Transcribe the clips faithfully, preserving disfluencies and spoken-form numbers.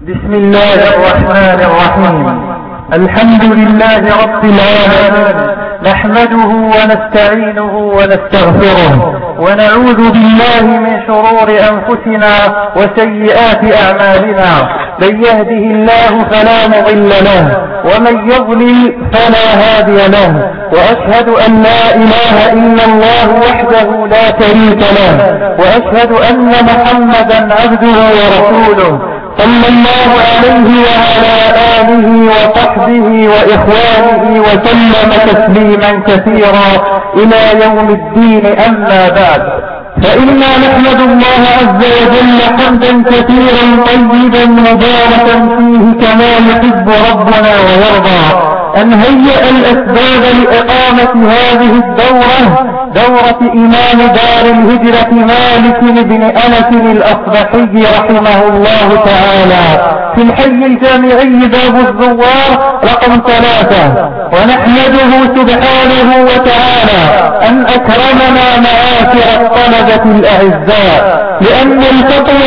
بسم الله الرحمن الرحيم. الحمد لله رب العالمين، نحمده ونستعينه ونستغفره ونعوذ بالله من شرور أنفسنا وسيئات أعمالنا. من يهده الله فلا مضل له ومن يضلل فلا هادي له، وأشهد أن لا إله إلا الله وحده لا شريك له، وأشهد أن محمدا عبده ورسوله صلى الله عليه وعلى آله وصحبه وإخوانه وسلم تسليما كثيرا إلى يوم الدين. أما بعد، فإنا نحمد الله عز وجل حمدا كثيرا طيبا مباركا فيه كما يحب ربنا ويرضى، أن هيأ الأسباب لإقامة هذه الدورة، دورة إمام دار الهجرة مالك بن أنس الأصبحي رحمه الله تعالى في الحي الجامعي باب الزوار رقم ثلاثة. ونحمده سبحانه وتعالى أن أكرمنا معاشر الطلبة الأعزاء لأن نلتقي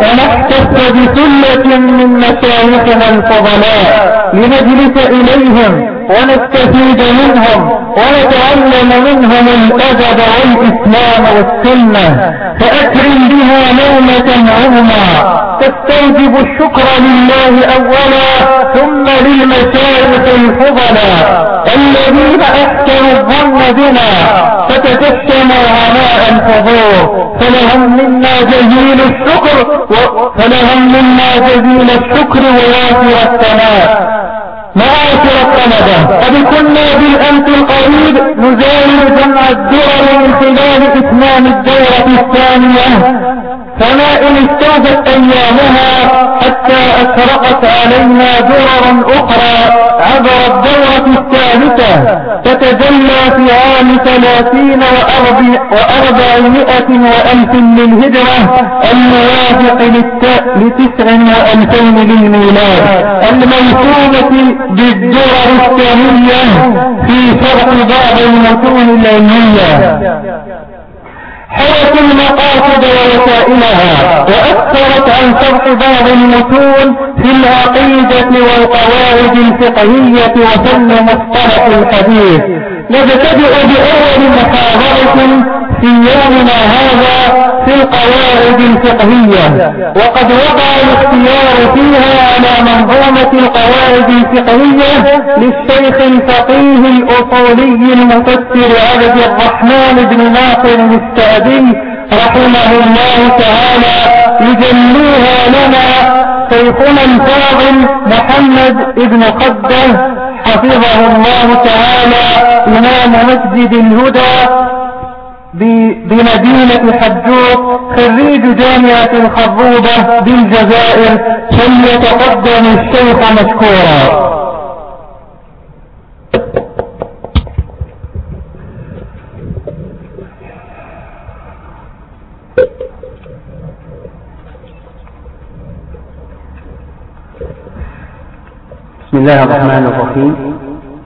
ونحتف بثلة من مشايخنا الفضلاء لنجلس إليهم ونستفيد منهم ونتعلم منهم الأدب والإسلام والسنة، فأكرم بها نومة عظمى تستوجب الشكر لله أولا ثم للمشايخ الفضلاء الذين أحسنوا الظن بنا فتجسموا عناء الحضور، فلهم منا جزيل الشكر فلهم منا جزيل الشكر ووافر الثناء. معاشر الطلبة، قد كنا بالأمس القريب نزاول جمع الدرر من خلال إتمام الدورة الثانية، فما إن استوفت أيامها حتى أشرقت علينا درر أخرى عبر الدورة الثالثة تتجلى في عام ثلاثين وأربعمائة وألف للهجرة الموافق لتسع وألفين للميلاد، الموسومة بالدرر الثانية في شرح بعض المتون العلمية، حرت المقاصد ووسائلها وأكثرت عن شرح بعض المتون في العقيدة والقواعد الفقهية وفن مصطلح الحديث. نبتدئ بأول محاضرة في يومنا هذا في القواعد الفقهية، وقد وقع الاختيار فيها على منظومة القواعد الفقهية للشيخ الفقيه الأصولي المفسر عبد الرحمن بن ناصر السعدي رحمه الله تعالى، يجليها لنا شيخنا الفاضل محمد بن خده حفظه الله تعالى، إمام مسجد الهدى بمدينة حجوط، خريج جامعة الخروبة بالجزائر، فليتقدم الشيخ مشكورا. بسم الله الرحمن الرحيم.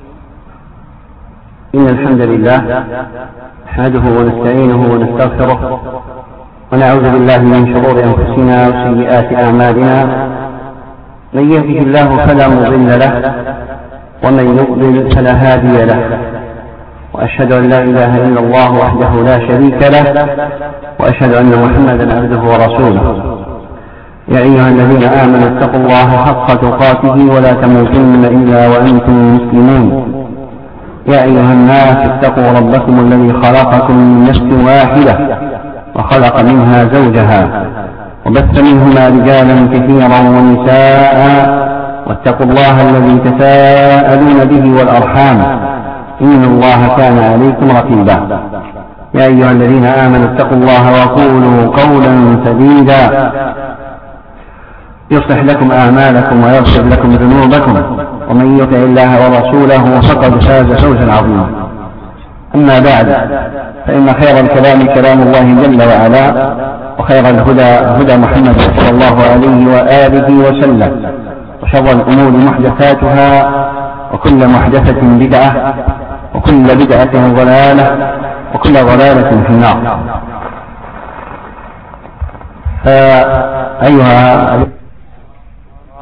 إن الحمد لله نحمده ونستعينه ونستغفره ونعوذ بالله من شرور أنفسنا وسيئات أعمالنا، من يهده الله فلا مضل له ومن يضلل فلا هادي له، وأشهد أن لا إله إلا الله وحده لا شريك له، وأشهد أن محمدا عبده ورسوله. يا أيها الذين آمنوا اتقوا الله حق تقاته ولا تموتن إلا وأنتم مسلمون. يا أيها الناس اتقوا ربكم الذي خلقكم من نفس واحدة وخلق منها زوجها وبث منهما رجالا كثيرا ونساء، واتقوا الله الذي تساءلون به والأرحام إن الله كان عليكم رقيبا. يا أيها الذين آمنوا اتقوا الله وقولوا قولا سديدا يصلح لكم أعمالكم ويغفر لكم ذنوبكم، ومن يطع الله ورسوله فقد فاز فوزا عظيما. أما بعد، فإن خير الكلام كلام الله جل وعلا، وخير الهدى هدى محمد صلى الله عليه وآله وسلم، وشر الأمور محدثاتها، وكل محدثة بدعة، وكل بدعة ضلالة، وكل ضلالة في النار. فأيها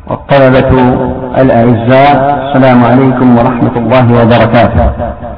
والطلبة الأعزاء، السلام عليكم ورحمة الله وبركاته.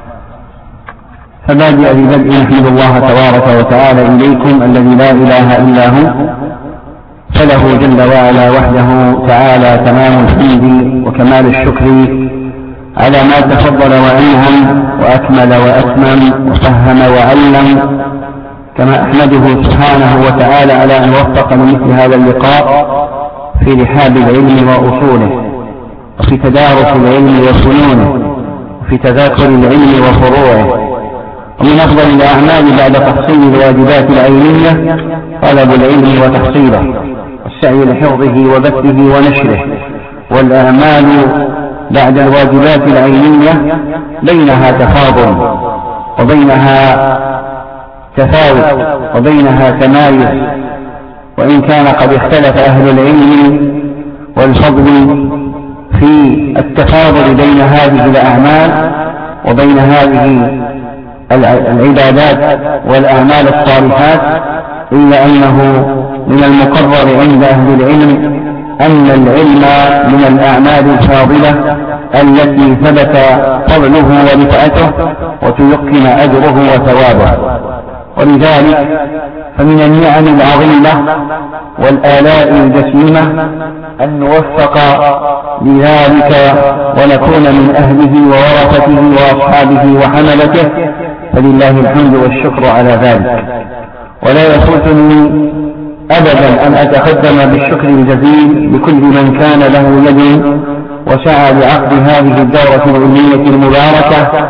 فبادئ ببدء نحمد الله تبارك وتعالى إليكم الذي لا إله إلا هو، فله جل وعلا وحده تعالى تمام الحمد وكمال الشكر على ما تفضل وأنعم وأكمل وأتمم وفهم وعلم، كما أحمده سبحانه وتعالى على أن وفق لمثل هذا اللقاء في رحاب العلم وأصوله، وفي تدارس العلم وفنونه، وفي تذاكر العلم وفروعه. ومن أفضل الأعمال بعد تحصيل الواجبات العينية طلب العلم وتحصيله والسعي لحفظه وبثه ونشره. والأعمال بعد الواجبات العينية بينها تفاضل وبينها تفاوت وبينها تمايز، وإن كان قد اختلف أهل العلم والفضل في التفاضل بين هذه الأعمال وبين هذه العبادات والأعمال الصالحات، إلا أنه من المقرر عند أهل العلم أن العلم من الأعمال الفاضلة التي ثبت فضله ورفعته وتيقن أجره وثوابه. ولذلك فمن النعم العظيمة والآلاء الجسيمة أن نوفق لذلك ونكون من أهله وورثته وأصحابه وحملته، فلله الحمد والشكر على ذلك. ولا يفوتني أبدا أن أتقدم بالشكر الجزيل لكل من كان له يد وسعى لعقد هذه الدورة العلمية المباركة.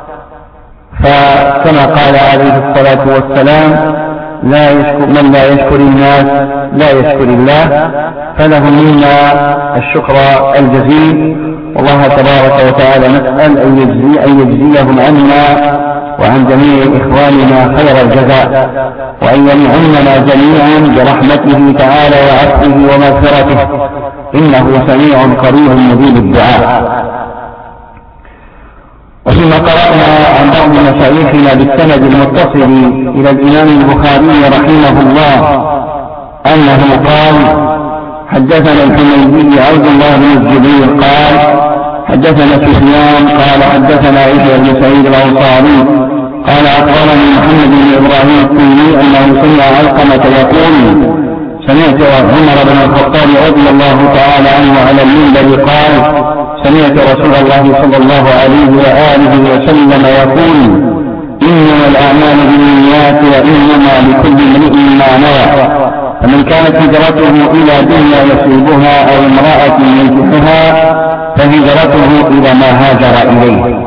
فكما قال عليه الصلاة والسلام: لا يشكر من لا يشكر الناس لا يشكر الله، فله منا الشكر الجزيل. والله تبارك وتعالى نسأل أن يجزي أن يجزيهم عنا وعن جميع إخواننا خير الجزاء، وأن ينعمنا جميعا برحمته تعالى وعفوه ومغفرته، إنه سميع قريب مجيب الدعاء. وفيما قرأنا عن بعض مشايخنا بالسند المتصل إلى الإمام البخاري رحمه الله أنه قال: حدثنا الحميدي عبد الله بن الزبير قال حدثنا سفيان قال حدثنا يحيى بن سعيد الأنصاري قال أخبرني محمد بن إبراهيم التيمي أنه سمع علقمة يقول: سمعت عمر بن الخطاب رضي الله تعالى عنه على المنبر قال: سمعت رسول الله صلى الله عليه وآله وسلم يقول: إنما الأعمال بالنيات وإنما لكل امرئ ما نوى، فمن كانت هجرته إلى دنيا يصيبها أو امرأة ينكحها فهجرته إلى ما هاجر إليه.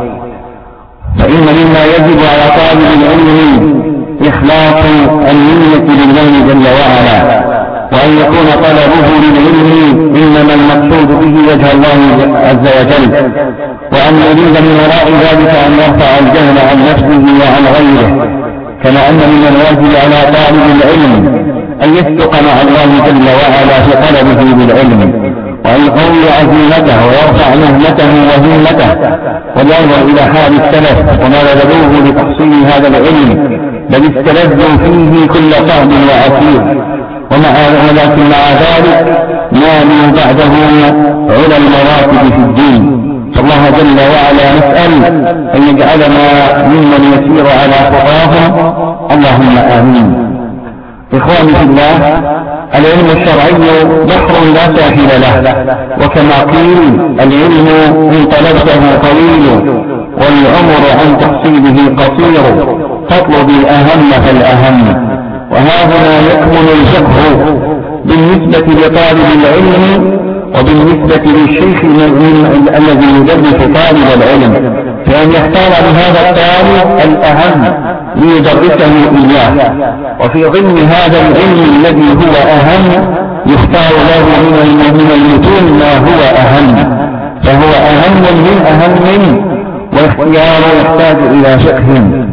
فإن مما يجب على طالب العلم إخلاص النية لله جل وعلا، وأن يكون طلبه للعلم إنما المقصود به وجه الله عز وجل، وأن يريد من وراء ذلك أن يرفع الجهل عن نفسه وعن غيره. كما أن من الواجب على طالب العلم أن يصدق مع الله جل وعلا في طلبه للعلم، وأن يقوي عزيمته ويرفع مهمته وهمته، وينظر إلى حال السلف وما بذلوه لتحصيل هذا العلم، بل استلذوا فيه كل صعب وعسير. ومع ولكن مع ذلك نالوا بعده على المراتب في الدين. فالله جل وعلا نسأل أن يجعلنا ممن يسير على خطاهم، اللهم آمين. إخواني في الله، العلم الشرعي بحر لا ساحل له، وكما قيل: العلم إن طلبته طويل والعمر عن تحصيله قصير، فاطلب الأهم فالأهم. وهذا يكمن الفقه بالنسبة لطالب العلم وبالنسبة للشيخ الذي يدرس طالب العلم، فأن يختار لهذا الطالب الأهم ليدرسه إياه، وفي ضمن هذا العلم الذي هو أهم يختار له من المتون ما هو أهم، فهو أهم من أهم، واختياره يحتاج إلى فقه.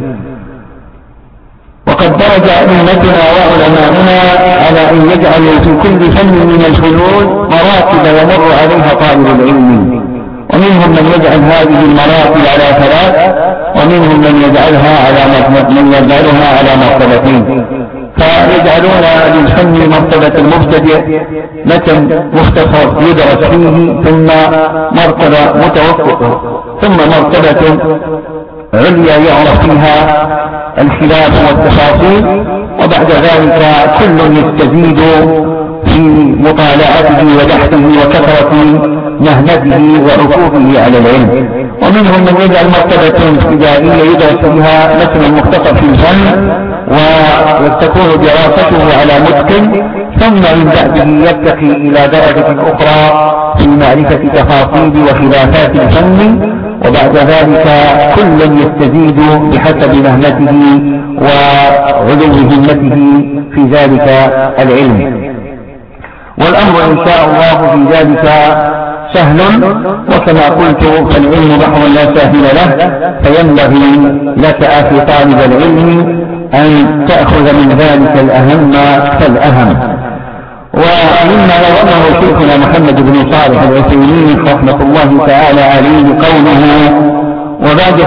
وقد درج أئمتنا وعلماؤنا على أن يجعلوا في كل فن من الفنون مراتب يمر عليها طالب العلم، ومنهم من يجعل هذه المراتب على ثلاث، ومنهم من يجعلها على من يجعلها على مرتبتين. فيجعلون للفن مرتبة المبتدئ متن مختصر يدرس فيه، ثم مرتبة متوسطة، ثم مرتبة عليا يعرف فيها الخلاف والتفاصيل، وبعد ذلك كل يستزيد في مطالعته وبحثه وكثرة مهنته وعكوفه على العلم. ومنهم من يجعل مرتبة ابتدائية يدرس فيها مثل مختصر في الفن وتكون دراسته على متقن، ثم من بعده يرتقي إلى درجة أخرى في معرفة تفاصيل وخلافات الفن، وبعد ذلك كل يستزيد بحسب مهنته وعلو همته في ذلك العلم. والأمر إن شاء الله في ذلك سهل، وكما قلت فالعلم بحر لا ساهل له، فينبغي لك أخي طالب العلم أن تأخذ من ذلك الأهم فالأهم. ومما نظمه شيخنا محمد بن صالح العثيمين رحمة الله تعالى عليه قوله: وبعد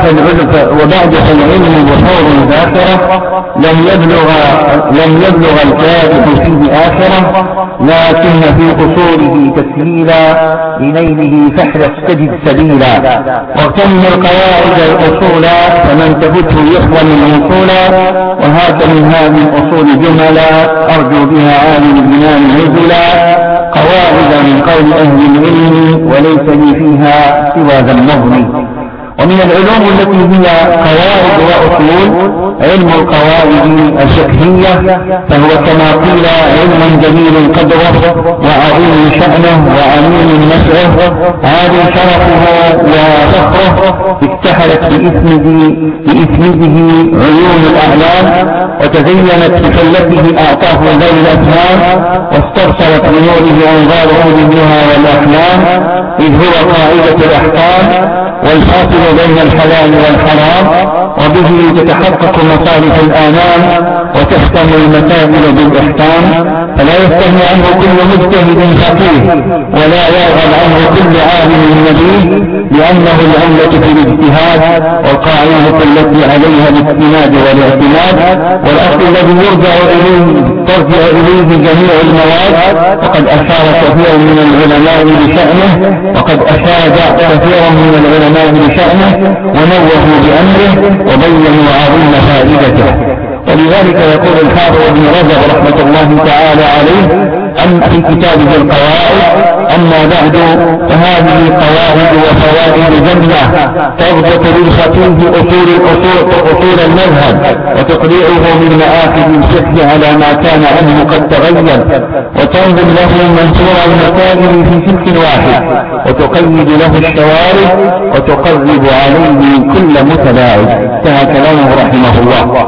فالعلم بحور ذاكرة لم يبلغ لم يبلغ الكافح فيه آخرة، لكن في قصوره تسهيلا لنيله فاحرص تجد سبيلا، واغتنم القواعد الأصول فمن تفته يحوى من الوصولا، وهات من هذه الأصول جملا أرجو بها عالم الجنان نزلا، قواعد من قول أهل العلم وليس لي فيها سوى ذا النظم. ومن العلوم التي هي قواعد وأصول علم القواعد الفقهية، فهو كما قيل علم جليل قدره وعظيم شأنه وعميم نفعه، عالي شرفه وفخره، اكتحلت بإسنده بإسنده عيون الأعلام، وتزينت بحلته أعطاه ذوي الأفهام، واستبصرت بنوره أنظار أولي النهى والأحلام، إذ هو قاعدة الأحكام والفاصل بين الحلال والحرام، وبه تتحقق مصالح الآنام وتختم المسائل بالإحكام، فلا يستغني عنه كل مجتهد فقيه ولا يرغب عنه كل عالم نبيه، لأنه العملة في الاجتهاد والقاعدة التي عليها الاستناد والاعتماد، والأصل الذي يرجع إليه ترجع إليه جميع المواد. وقد أشار كثير من العلماء بشأنه وقد أشاد كثير من العلماء بشأنه ونوهوا بأمره وبينوا عظيم فائدته. ولذلك يقول الحافظ ابن رجب رحمة الله تعالى عليه أم في كتابه القواعد: أما بعد فهذه قواعد وفوائد جملة تضبط للخطيب أصول الأصول أصول المذهب، وتقريعه من مآخذ الفقه على ما كان عنه قد تغير، وتنظم له منصور المسائل في فقه واحد، وتقيد له الشوارع، وتقرب عليه كل متباعد. انتهى كلامه رحمه الله.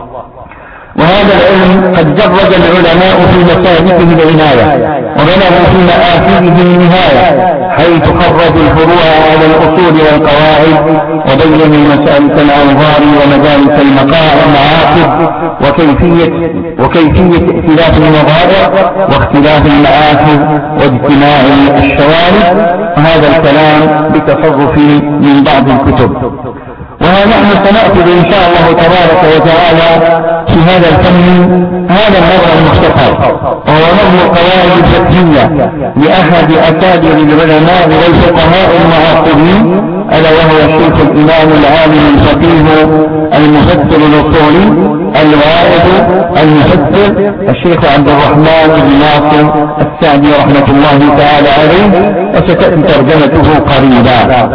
وهذا العلم قد جرد العلماء في مسالكه العناية، وبلغوا في مآخذه النهاية، حيث خرجوا الفروع على الأصول والقواعد، وبينوا مسالك الأنظار ومدارك المعاقد وكيفية وكيفية اختلاف النظائر واختلاف المآخذ واجتماع الشوارع، وهذا الكلام بتصرف من بعض الكتب. ونحن سنأخذ إن شاء الله تبارك وتعالى في هذا الفن هذا النظر المختصر، وهو نظم القواعد الفقهية لأحد أكابر العلماء والفقهاء المعاصرين، ألا وهو الشيخ الإمام العالم الفقيه المفسر الأصولي الواعظ المفسر الشيخ عبد الرحمن بن ناصر السعدي رحمة الله تعالى عليه، وستأتي ترجمته قريبا.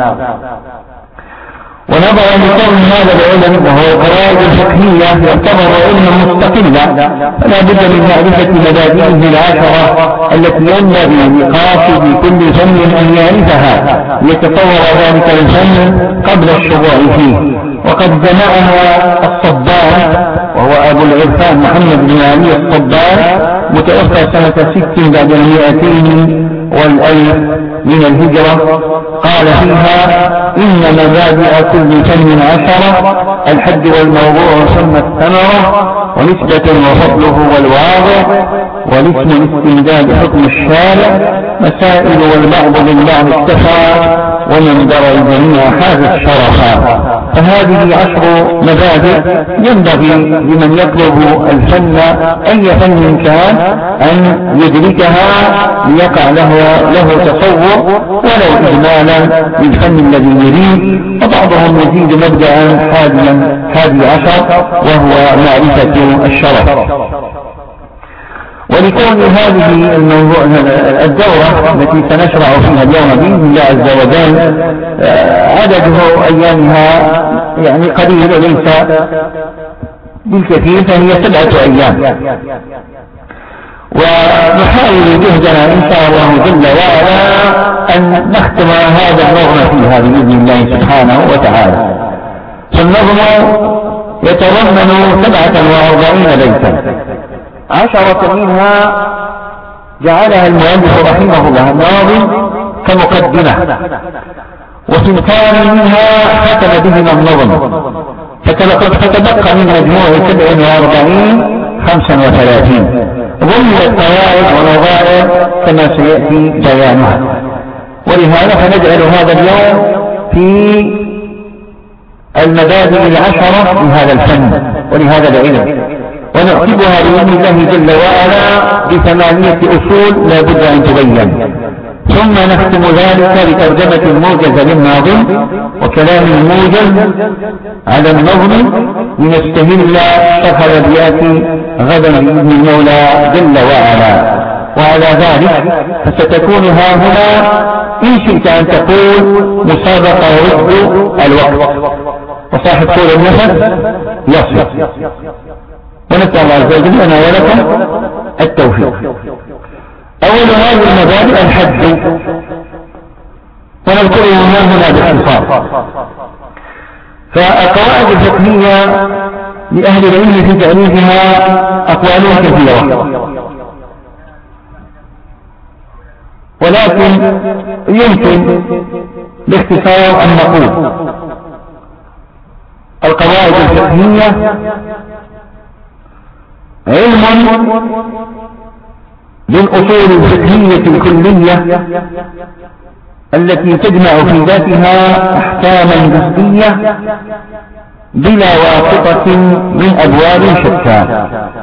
ونظرا لكون هذا العلم وهو القواعد الفقهية يعتبر علما مستقلا، فلا بد من معرفة مبادئه العشرة التي ينبغي لقاصد كل فن أن يعرفها ليتصور ذلك الفن قبل الشروع فيه. وقد جمعها الصبان، وهو أبو العرفان محمد بن علي الصبان، متوفى سنة ست بعد المئتين والألف من الهجرة، قال فيها: إن مبادئ كل فن عشرة: الحد والموضوع ثم الثمرة، ونسبة وفضله والواضع، والاسم الاستمداد حكم الشارع، مسائل والبعض بالبعض اكتفى، ومن درى الجميع حاز الشرفا. فهذه عشر مبادئ ينبغي لمن يطلب الفن أي فن كان أن يدركها ليقع له, له تصور ولو إجمالا للفن الذي يريد. وبعضهم يزيد مبدأ حاديا حادي عشر وهو معرفة الشرف. ولكون هذه الموضوع الدورة التي سنشرع فيها اليوم بإذن الله عز وجل عدده أيامها يعني قليل وليس بالكثير، فهي سبعة أيام، ونحاول جهدنا إن شاء الله جل وعلا أن نختم هذا النظم فيها بإذن الله سبحانه وتعالى. فالنظم يتضمن سبعة وأربعين بيتا، عشرة منها جعلها المؤلف رحمه الله الناظم كمقدمة، وثنتان منها ختم بهما النظم، فتبقى من مجموع سبع وأربعين خمسا وثلاثين ضمن قواعد ونظائر كما سيأتي بيانها. ولهذا فنجعل هذا اليوم في المبادئ العشرة لهذا الفن ولهذا العلم، ونكتبها بإذن الله جل وعلا بثمانية أصول لا بد أن تبين، ثم نختم ذلك بترجمة موجزة للناظم وكلام موجز على النظم لنستهل شرح الأبيات غدا بإذن المولى جل وعلا. وعلى ذلك فستكون ها هنا إن شئت أن تقول مسابقة رد الوقت، وصاحب طول النفس يصل. ونسأل الله عز وجل لنا ولكم التوفيق. أول هذه المبادئ الحد، ونذكره هنا باختصار. فالقواعد الفقهية لأهل العلم في تعريفها أقوال كثيرة، ولكن يمكن باختصار أن نقول القواعد الفقهية علم بالأصول الفقهية الكلية التي تجمع في ذاتها أحكاما جزئية بلا واسطة من أبواب شتى.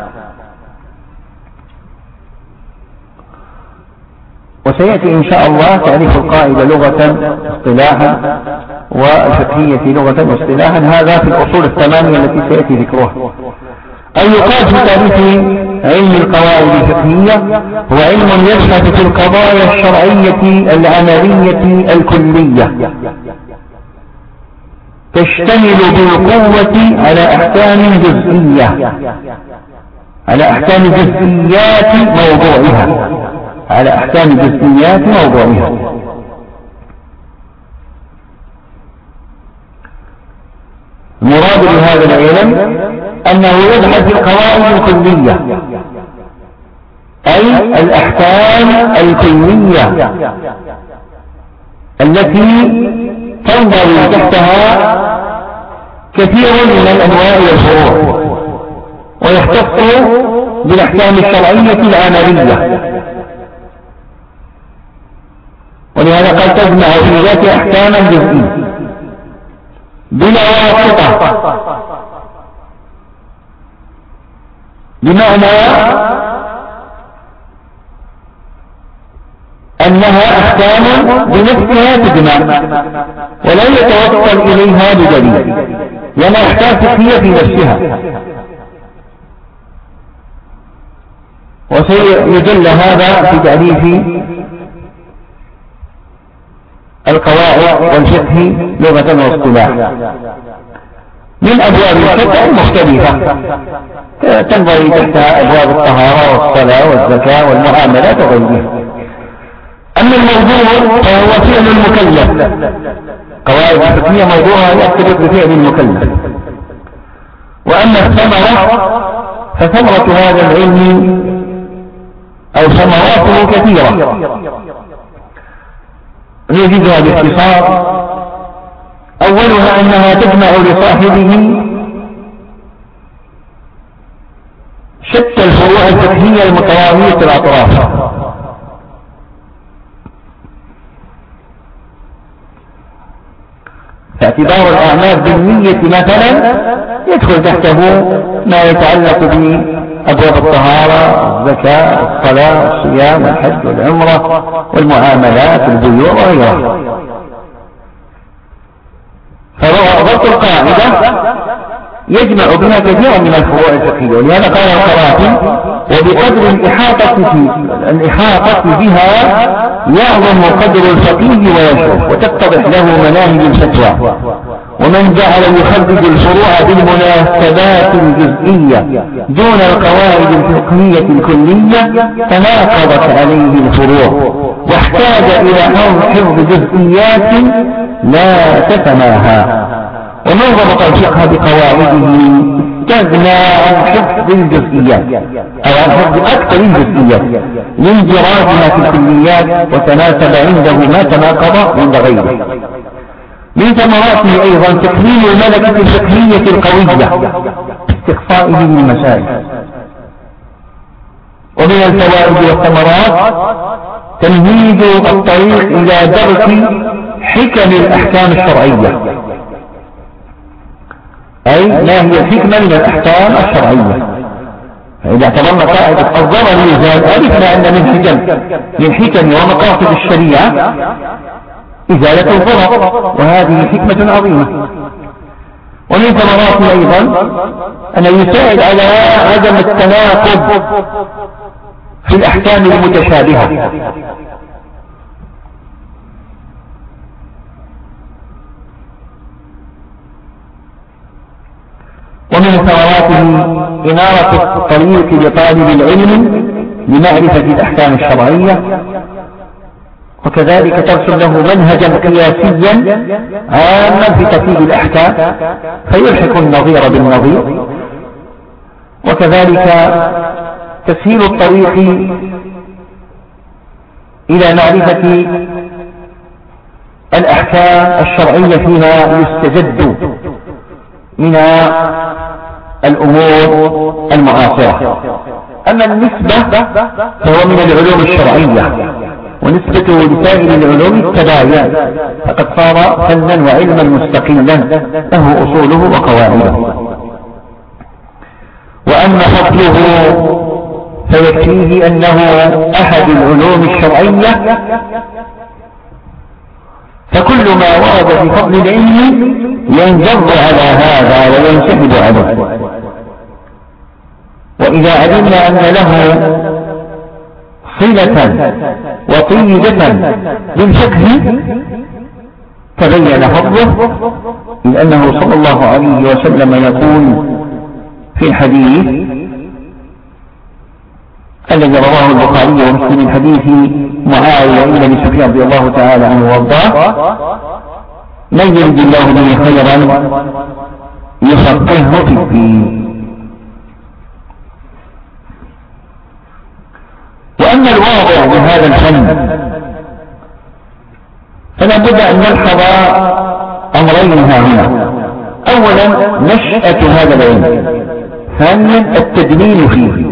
وسيأتي إن شاء الله تعريف القاعدة لغة اصطلاحا والفقهية لغة واصطلاحا، هذا في الأصول الثمانية التي سيأتي ذكرها. أن يقال في تعريف علم القواعد الفقهية هو علم يبحث في القضايا الشرعية العملية الكلية تشتمل بالقوة على أحكام جزئية على أحكام جزئيات موضوعها على أحكام جزئيات موضوعها المراد بهذا العلم أنه يبحث في القواعد الكلية أي الأحكام الكلية التي تنضوي تحتها كثير من الأنواع والفروع، ويختص بالأحكام الشرعية العملية. ولهذا قد تجمع في ذات أحكاما جزئية بلا واسطة، بمعنى أنها أحكام بنفسها تجمع ولا يتوصل إليها بدليل، لأنها أحكام فقهية في نفسها. وسيجل هذا في تعريف القواعد والفقه لغة واصطلاحا من أبواب الفقه المختلفة تنظر تحت أبواب الطهارة والصلاة والزكاة والمعاملات وغيرها. أما الموضوع فهو فعل المكلف، قواعد الفقهية موضوعها يرتبط بفعل المكلف. وأما الثمرة فثمرة هذا العلم أو ثمراته كثيرة نجدها باختصار. أولها أنها تجمع لصاحبه شتى الفروع الفقهية المتراوية الأطراف، فاعتبار الأعمال بالنية مثلا يدخل تحته ما يتعلق بأبواب الطهارة، الزكاة، الصلاة، الصيام، الحج والعمرة والمعاملات، البيوع وغيرها. فضبط القاعدة يجمع بها كثيرا من الفروع الفقهية، ولهذا قال القرافي: وبقدر الإحاطة في الإحاطة بها يعظم قدر الفقيه ويشرف وتتضح له مناهج الفتوى. ومن جعل يخرج الفروع بالمناسبات الجزئية دون القواعد الفقهية الكلية تناقضت عليه الفروع واحتاج إلى حفظ جزئيات لا تتماهى. ومن ضبط الفقه بقواعده استغنى عن حفظ الجزئيات أو عن حفظ أكثر الجزئيات لانجرادها في الكليات، وتناسب عنده ما تناقض عند غيره. من ثمراته أيضا تكميل الملكة الفقهية القوية باستقصائه للمسائل. ومن الفوائد والثمرات تمهيد الطريق إلى درك حكم الأحكام الشرعية، أي ما هي الحكمة من الأحكام الشرعية. فإذا اعتبرنا قاعدة الضرر يزال عرفنا أن من حكم من حكم ومقاصد الشريعة إزالة الضرر، وهذه حكمة عظيمة. ومن ثمراته أيضا أن يساعد على عدم التناقض في الأحكام المتشابهة. ومن ثمراته إنارة الطريق لطالب العلم لمعرفة الأحكام الشرعية، وكذلك ترسم له منهجا قياسيا عاما في ترتيب الأحكام فيلحق النظير بالنظير، وكذلك تسهيل الطريق إلى معرفة الأحكام الشرعية فيما يستجد من الأمور المعاصرة. أما النسبة فهو من العلوم الشرعية، ونسبة لسائر العلوم التباين، فقد صار فنا وعلما مستقلا له أصوله وقواعده. وأما فضله فيكفيه أنه أحد العلوم الشرعية، فكل ما ورد في فضل العلم ينجر على هذا وينسحب عليه. وإذا علمنا أن له صلة وطيبة بالفقه تبين فضله، لأنه صلى الله عليه وسلم يقول في الحديث الذي رواه البخاري ومسلم من حديث معاوية بن سفيان رضي الله تعالى عنه وارضاه: من يرد الله به خيرا يفقهه في الدين. وأما الواضع بهذا الفن فلا بد أن نلحظ أمرين ها هنا. أولا نشأة هذا العلم، ثانيا التدليل فيه.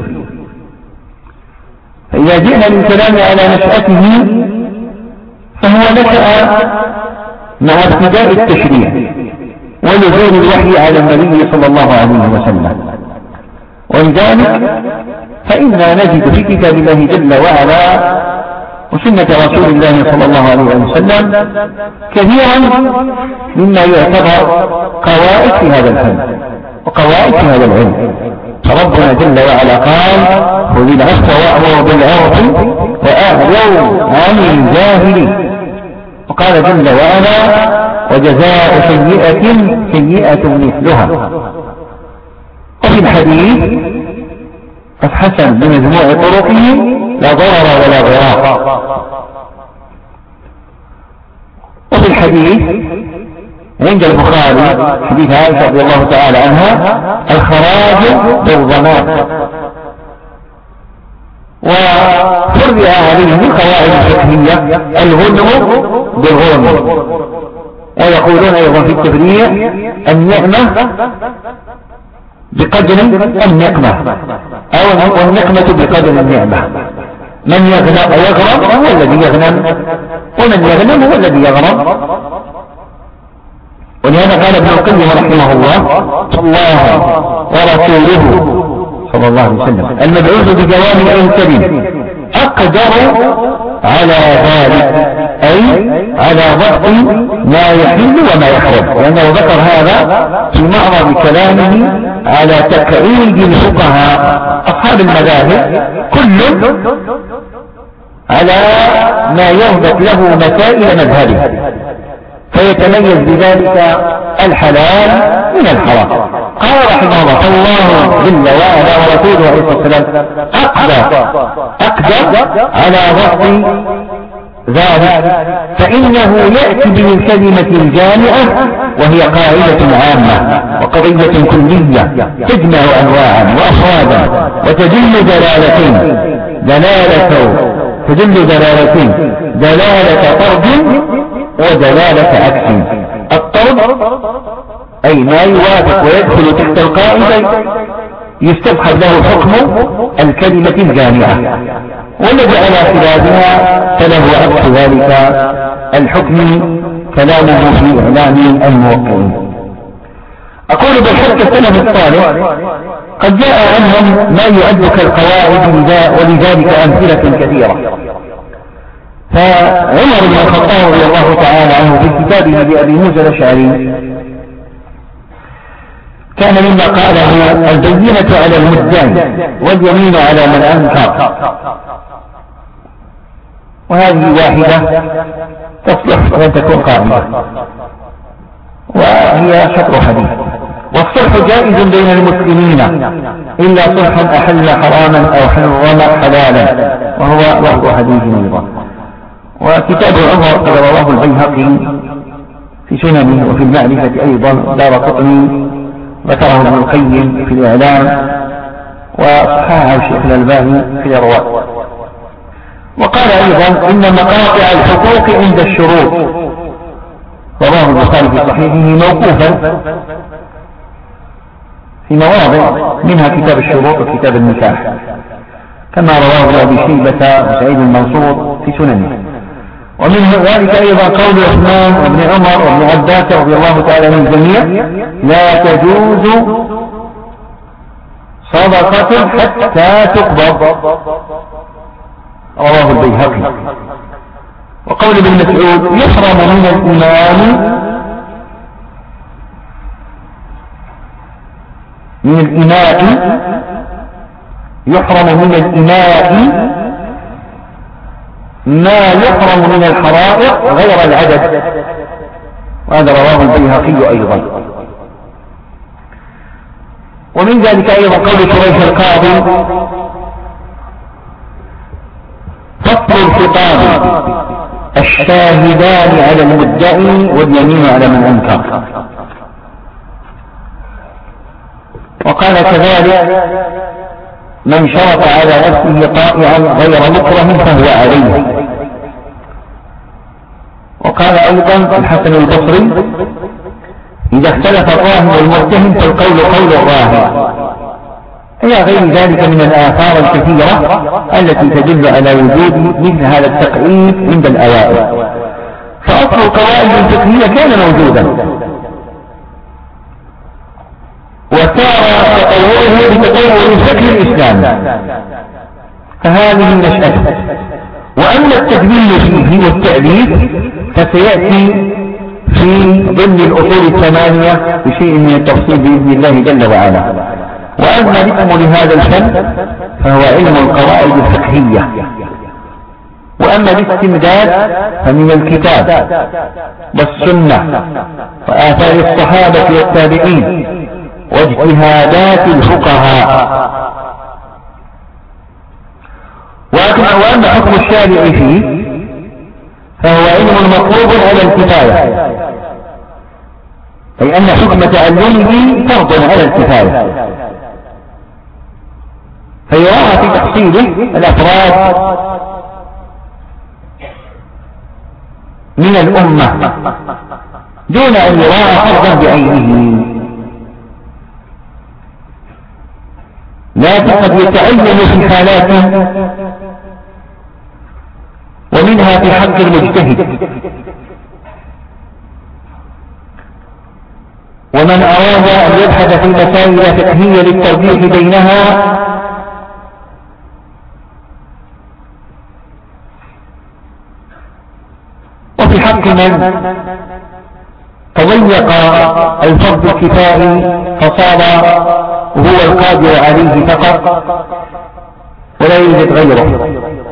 فإذا جئنا للكلام على نشأته فهو نشأ مع ابتداء التشريع ونزول الوحي على النبي صلى الله عليه وسلم، ولذلك فإنا نجد في كتاب الله جل وعلا وسنة رسول الله صلى الله عليه وسلم كثيرا مما يعتبر قواعد في هذا الفن وقواعد في هذا العلم. فربنا جل وعلا قال: خذ العفو وأمر بالعرف وأعرض عن الجاهلين. وقال جل وعلا: وجزاء سيئة سيئة مثلها. وفي الحديث: قد حسن بمجموع طرقه لا ضرر ولا ضرار. وفي الحديث عند البخاري حديث عائشة رضي الله تعالى عنها: الخراج بالضمان. وفرع عليه القواعد الفقهية: الغنم بالغنم. ويقولون أيضا في التفريع: النعمة بقدر النقمة، أو النقمة بقدر النعمة. من يغنم يغرم هو الذي يغنم، ومن يغنم هو الذي يغرم. ولهذا قال ابن القيم رحمه الله: الله ورسوله صلى الله عليه وسلم المبعوث بجوامع الكلم أقدر على ذلك، أي على ضبط ما يحل وما يحرم، لأنه ذكر هذا في معرض كلامه على تقعيد الفقهاء أصحاب المذاهب كل على ما يضبط له مسائل مذهبه، فيتميز بذلك الحلال من الحرام. قال رحمه الله: فالله جل وعلا ورسوله عليه الصلاة والسلام أقدر أقدر على ضبط ذلك، فإنه يأتي بالكلمة الجامعة وهي قاعدة عامة وقضية كلية تجمع أنواعا وأفرادا وتدل دلالتين دلالة تدل دلالتين دلالة طرد ودلالة عكس. الطرد أي ما يوافق ويدخل تحت القاعدة يستبحث له حكم الكلمة الجامعة، والذي على خلافها فله عكس ذلك الحكم كلامه في إعلام الموقعين. أقول بالحق السلف الصالح قد جاء عنهم ما يعد كالقواعد، ولذلك أمثلة كثيرة. فعمر بن الخطاب رضي الله تعالى عنه في كتابه لأبي موسى الأشعري كان مما قاله: البينة على المدعي واليمين على من أنكر. وهذه واحدة تصلح وأن تكون قائمة، وهي شطر حديث. والصلح جائز بين المسلمين إلا صلحا أحل حراما أو حرم حلالا، وهو لفظ حديث أيضا. وكتاب عمر قد رواه البيهقي في سننه وفي المعرفة أيضا، دارقطني ذكره ابن القيم في الإعلام، وصححه الشيخ الألباني في الإرواء. وقال أيضا: إن مقاطع الحقوق عند الشروط، رواه البخاري في صحيحه موقوفا في مواضع، منها كتاب الشروط وكتاب النكاح، كما رواه ابن أبي شيبة وسعيد المنصور في سننه. ومن ذلك أيضا قول عثمان وابن عمر وابن عباس رضي الله تعالى من الجميع: لا تجوز صدقة حتى تقبض، رواه البيهقي. وقول ابن مسعود: يحرم من الإمام من الإماء يحرم من الإماء ما يحرم من الحرائق غير العدد، وهذا رواه البيهقي أيضا. ومن ذلك أيضا قول شريح القاضي: فصل الخطاب الشاهدان على المدعي واليمين على من أنكر. وقال كذلك: من شرط على نفسه طائعا غير مكره فهو عليه. وقال أيضا الحسن البصري: إذا اختلف الراهن والمتهم فالقول قول الراهن، إلى غير ذلك من الآثار الكثيرة التي تدل على وجود مثل هذا التقعيد عند الأوائل. فأصل القواعد الفقهية كان موجودا، وسار تطوره بتطور فقه الإسلام، فهذه نشأته. وأما التدليل فيه والتأليف فسيأتي في ضمن الأصول الثمانية بشيء من التفصيل بإذن الله جل وعلا. وأما الاسم لهذا الفن فهو علم القواعد الفقهية. وأما الاستمداد فمن الكتاب والسنة وآثار الصحابة والتابعين واجتهادات الفقهاء. وأما حكم الشارع فيه فهو علم مطلوب على الكفاية، أي أن حكم تعلمه فرض على الكفاية، فيراعى في تحصيله الأفراد من الأمة دون أن يراعى فرضا بعينه، لكن قد يتعين في حالات، ومنها في حق المجتهد، ومن أراد أن يبحث في مسائل فقهية للترجيح بينها وفي حق من تضيق الفرض الكفائي فصار هو القادر عليه فقط ولا يوجد غيره.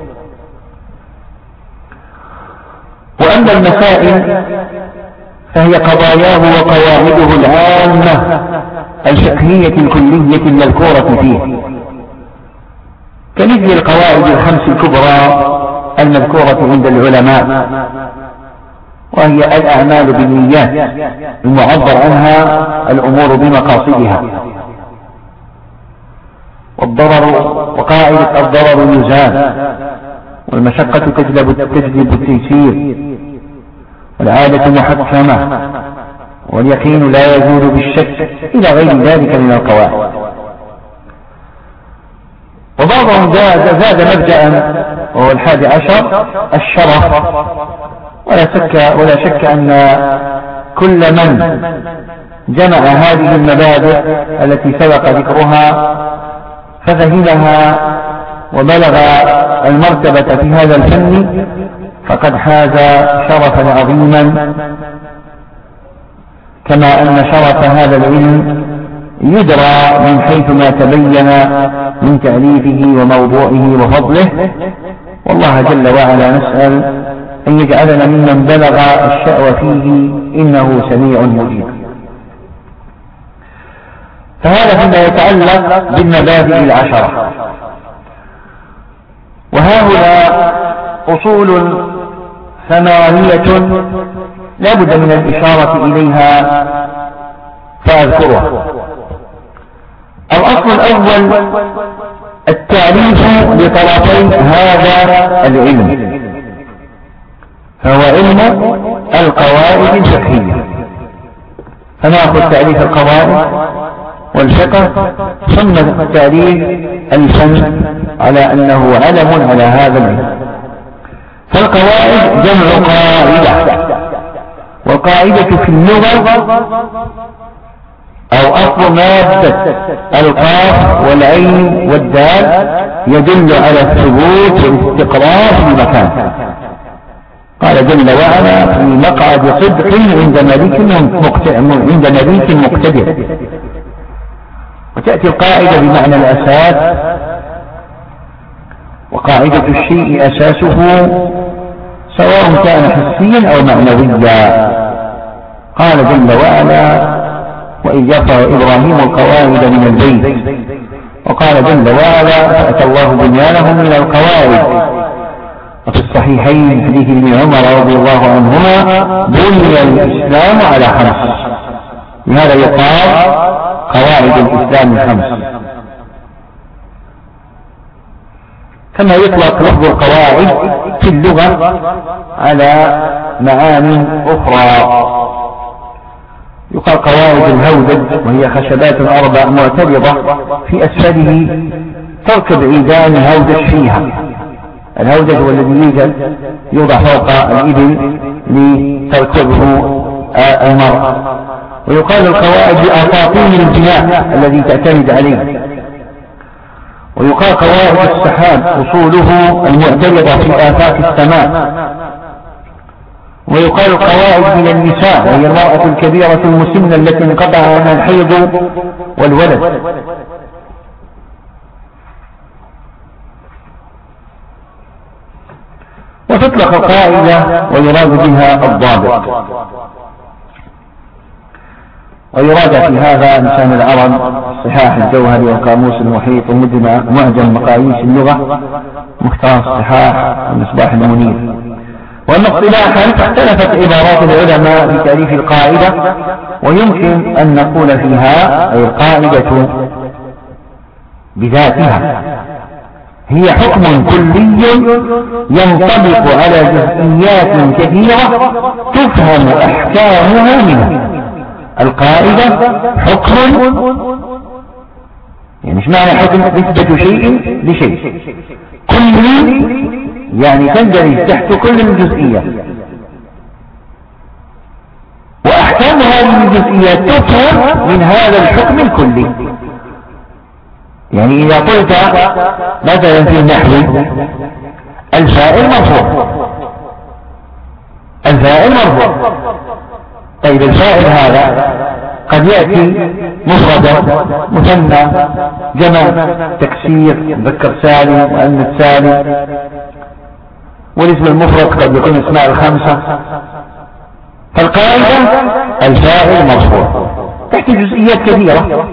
وأما المسائل فهي قضاياه وقواعده العامة الفقهية الكلية المذكورة فيه، كمثل القواعد الخمس الكبرى المذكورة عند العلماء، وهي الأعمال بالنيات المعبر عنها الأمور بمقاصدها، والضرر وقاعدة الضرر يزال، والمشقة تجلب تجلب التيسير، والعادة محكمة، واليقين لا يزول بالشك، إلى غير ذلك من القواعد. وبعضهم زاد, زاد مبدأ وهو الحادي عشر الشرف، ولا شك, ولا شك أن كل من جمع هذه المبادئ التي سبق ذكرها ففهمها وبلغ المرتبة في هذا الفن فقد حاز شرفا عظيما، كما أن شرف هذا العلم يدرى من حيث ما تبين من تأليفه وموضوعه وفضله. والله جل وعلا نسأل أن يجعلنا ممن بلغ الشأو فيه، إنه سميع مجيب. فهذا فيما يتعلق بالمبادئ العشرة. وهؤلاء أصول ثمانية لا بد من الإشارة إليها فأذكرها. الأصل الأول التعريف بطرفي هذا العلم، فهو علم القواعد الفقهية. فنأخذ تعريف القواعد والفقه ثم تعريف الفن على أنه علم على هذا العلم. فالقواعد جمع قاعدة، والقاعدة في اللغة أو أصل مادة القاف والعين والدال يدل على الثبوت والاستقرار في المكان. قال جل وعلا في مقعد صدق عند مليك عند مليك مقتدر. وتأتي القاعدة بمعنى الأساس، وقاعدة الشيء أساسه سواء كان حسيا أو معنويا. قال جل وعلا وإذ يرفع إبراهيم القواعد من البيت، وقال جل وعلا فأتى الله بنيانهم من القواعد. وفي الصحيحين حديث ابن عمر رضي الله عنهما بني الإسلام على خمس، لهذا يقال قواعد الإسلام الخمس. كما يطلق لفظ القواعد في اللغة على معاني أخرى، يقال قواعد الهودج، وهي خشبات أربع معترضة في أسفله تركب عيدان هودج فيها. الهودج هو الذي يوجد يوضع فوق الإبل لتركبه المرأة. ويقال القواعد بأساطين البناء الذي تعتمد عليه. ويقال قواعد السحاب أصوله المعترضة في آفاق السماء. ويقال القواعد من النساء، وهي المرأة الكبيرة المسنة التي انقطع عنها الحيض والولد. وتطلق القاعدة ويراد بها الضابط، ويراد في هذا لسان العرب صحاح الجوهري والقاموس المحيط ومعجم مقاييس اللغة مختار الصحاح المصباح المنير. وأن اصطلاحا اختلفت عبارات العلماء في تعريف القاعدة، ويمكن أن نقول فيها أي القاعدة بذاتها هي حكم كلي ينطبق على جزئيات كثيرة تفهم أحكامها منها. القاعدة حكم، يعني مش معنى حكم نسبة شيء لشيء، كل يعني تندرج تحت كل الجزئيات، وأحكامها هذه الجزئيات تفهم من هذا الحكم الكلي. يعني إذا قلت مثلا في النحو الفاعل مرفوع، الفاعل مرفوع، طيب الفاعل هذا قد يأتي مفردا، مثنى، جمع، تكسير، مذكر سالم، مؤنث سالم، والاسم المفرد قد يكون اسماء الخمسة. فالقاعدة الفاعل مرفوع تحت جزئيات كثيرة،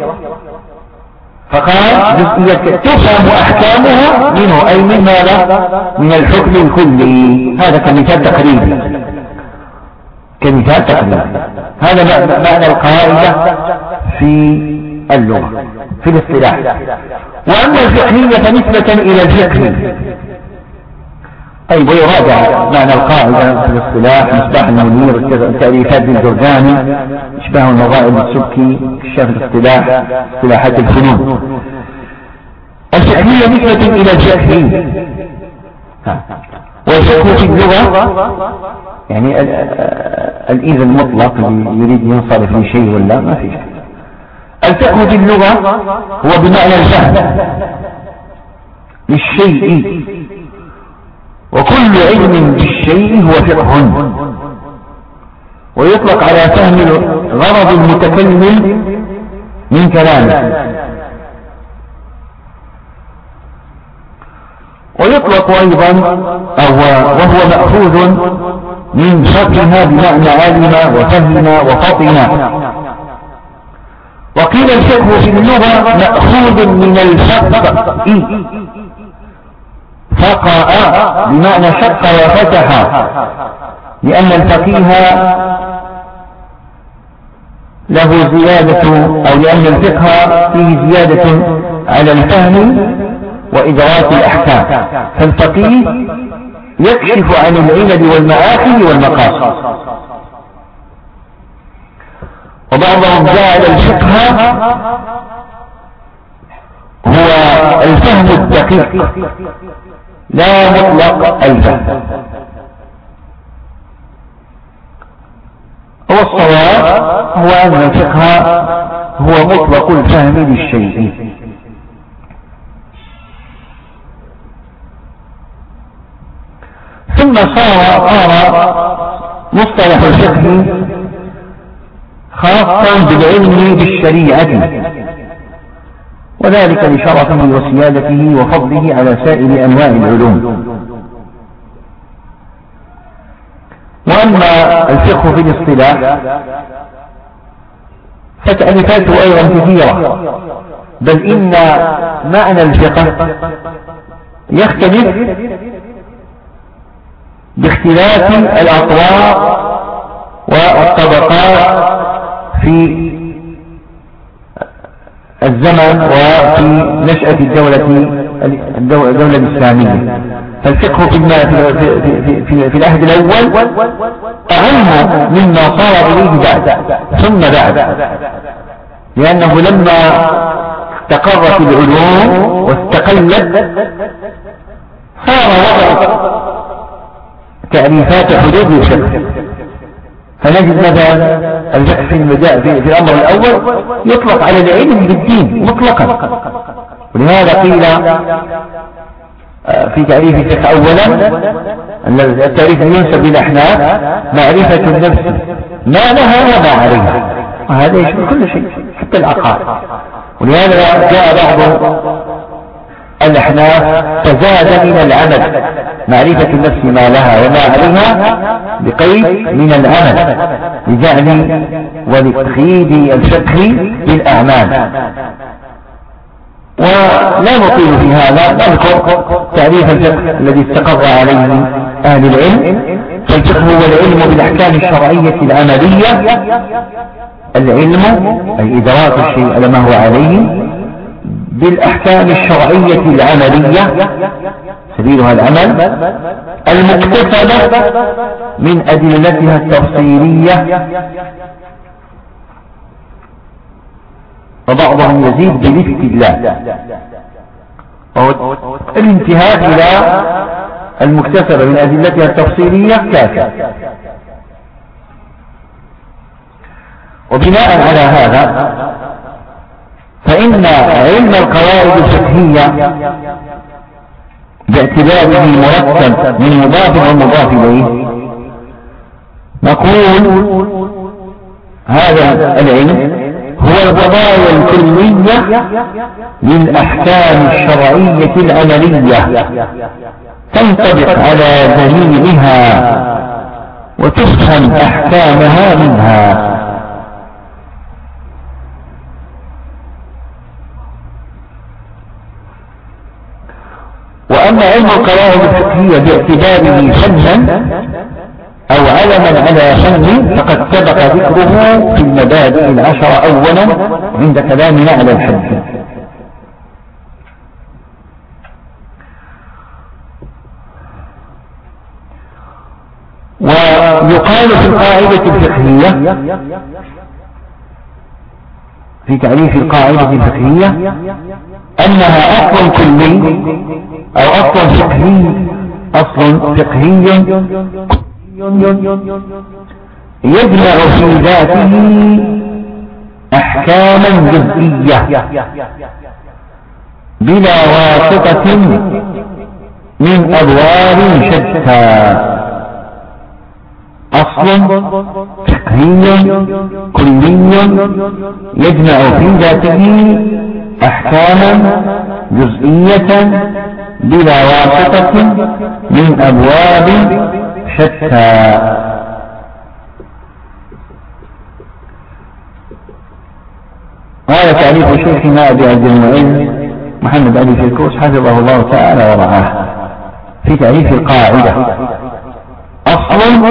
فقال جزئيات تفهم أحكامها منه، أي من ماذا؟ من الحكم الكلي. هذا كمثال تقريبي، كمثال تقريبي. هذا معنى القاعدة في اللغة في الاصطلاح. وأما الفقهية فنسبة إلى الفقه. طيب، ويراجع معنى القاعدة في الاصطلاح مصباح المنير، تأليفات الجرجاني، إشباه النظائر السبكي، كشاف الاصطلاح، اصطلاحات الفنون. الفقهية نسبة إلى الفقه، والفقه في اللغة يعني الإذن المطلق اللي يريد ينصرف من شيء ولا ما فيش. الفقه في اللغة هو بمعنى الفهم للشيء، وكل علم بالشيء هو فقه، ويطلق على فهم غرض المتكلم من كلامه، ويطلق أيضا وهو مأخوذ من فقه بمعنى علم وفهم وفطن. وقيل الفقه في اللغة مأخوذ من الفقه، فقأ بمعنى شق وفتح، لأن الفقيه له زيادة، أو لأن الفقه فيه زيادة على الفهم وإدراك الأحكام، فالفقيه يكشف عن العلل والمآخذ والمقاصد. وبعضهم جعل الفقه هو الفهم الدقيق لا مطلق الفهم، والصواب هو أن الفقه هو مطلق الفهم للشيء. ثم صار صار مصطلح الفقه خاصا بالعلم بالشريعة، وذلك لشرفه وسيادته وفضله على سائر أنواع العلوم. وأما الفقه في الاصطلاح فتأليفاته أيضا كثيرة، بل إن معنى الفقه يختلف باختلاف الأطوار والطبقات في الزمن وفي نشأة الدولة الدولة الإسلامية. فالفقه في, في, في, في, في العهد الأول أهم مما صار إليه بعد ثم بعد، لأنه لما استقرت العلوم واستقلت صار وضع تعريفات حدود الفقه. فنجد مثلا الفقه في, في, في الأمر الأول يطلق على العلم بالدين مطلقا، ولهذا قيل في تعريف الفقه أولا أن التعريف ينسب للأحناف معرفة النفس ما لها وما عليها، وهذا يشمل كل شيء حتى العقائد. ولهذا جاء بعض الأحناف فزاد من العمل معرفة النفس ما لها وما عليها بقيد من العمل لجعل ولتخييد الفقه بالأعمال. ولا نطيل في هذا، نذكر تعريف الفقه الذي استقر عليه أهل العلم. فالفقه هو العلم بالأحكام الشرعية العملية، العلم أي إدراك الشيء على ما هو عليه بالأحكام الشرعية العملية سبيلها العمل المكتسبة من أدلتها التفصيلية، وبعضهم يزيد بالاستدلال، الانتهاء إلى المكتسبة من أدلتها التفصيلية كافية. وبناء على هذا فإن علم القواعد الفقهية باعتباره مركب من مضاف ومضاف إليه نقول هذا العلم هو القضايا الكلية للأحكام الشرعية العملية تنطبق على جميعها وتفهم أحكامها منها. وأما علم القواعد الفقهية باعتباره فنا أو علما على فن فقد سبق ذكره في المبادئ العشرة أولا عند كلامنا على الحد. ويقال في القاعدة الفقهية في تعريف القاعدة الفقهية أنها أصل كلي أو أصل فقهي أصل فقهي يجمع في ذاته أحكاما جزئية بلا واسطة من أبواب شتى. أصل فقهي كلي يجمع في ذاته أحكاما جزئية بلا واسطة من أبواب شتى. هذا تعريف شيخنا أبي عبد المعين محمد علي فيكوس حفظه الله تعالى ورعاه في تعريف القاعدة. أصل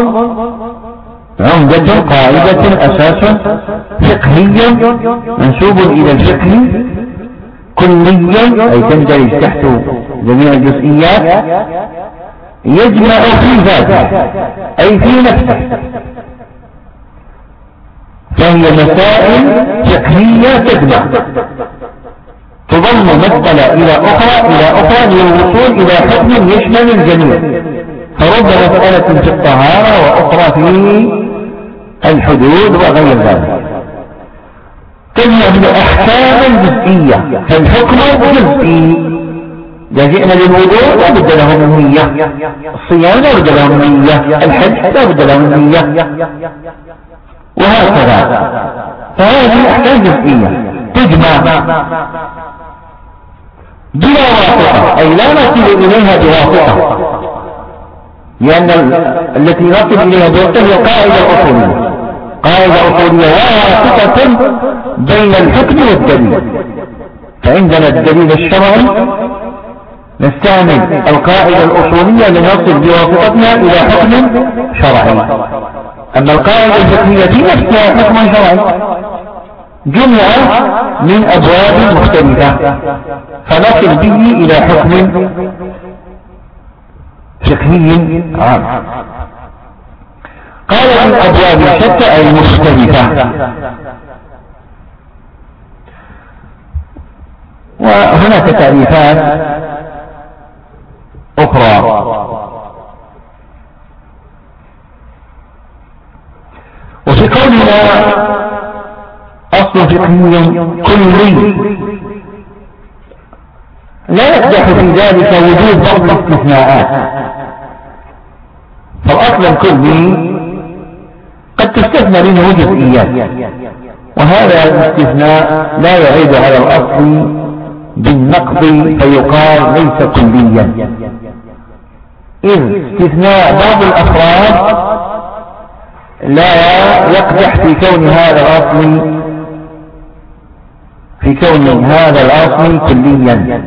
عمدة قاعدة أساس فقهي منسوب إلى الفقه كلي أي تندرج تحت جميع الجزئيات يجمع في ذاته أي في نفسه، فهي مسائل فقهية تجمع تضم مسألة إلى أخرى إلى أخرى للوصول إلى حكم يشمل الجميع، فرب مسألة في الطهارة وأخرى في الحدود وغير ذلك. تجمع بالأحكام الجزئية، فالحكم جزئي. إذا جئنا للوضوء لا بد له من نية، الصيام لا بد له من نية، الحج لا بد له من نية، وهكذا. فهذه أحكام جزئية تجمع بلا واسطة، أي لا نصل إليها بواسطة، لأن التي نصل إليها بواسطة هي قاعدة أصولية، قاعدة أصولية واسطة بين الحكم والدليل. فعندنا الدليل الشرعي نستعمل القاعدة الأصولية لنصل بواسطتنا إلى حكم شرعي، أما القاعدة الفقهية في نفسها حكم شرعي جمع من أبواب مختلفة فنصل به إلى حكم فقهي عام. قال من أبواب شتى أي مختلفة. وهناك تعريفات أخرى. وفي قولنا أصل فقهي كلي لا يقدح في ذلك وجود بعض الاستثناءات، فالأصل الكلي قد تستثنى منه جزئيات، وهذا الاستثناء لا يعيد على الأصل بالنقض فيقال ليس كليا، إذ استثناء بعض الأفراد لا يقدح في كون هذا الأصل في كون هذا الأصل كليا.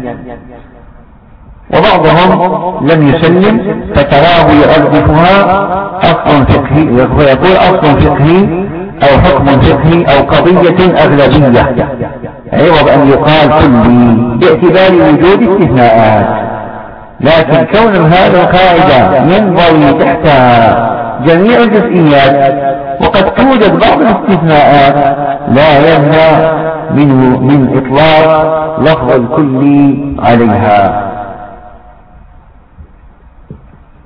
وبعضهم لم يسلم فتراه يعرفها أصل فقهي، ويقول أصل فقهي أو حكم فقهي أو قضية أغلبية، عوض أن يقال كلي باعتبار وجود استثناءات. لكن كون هذا القاعدة ينضوي تحتها جميع الجزئيات وقد توجد بعض الاستثناءات لا يمنع منه من إطلاق لفظ الكل عليها.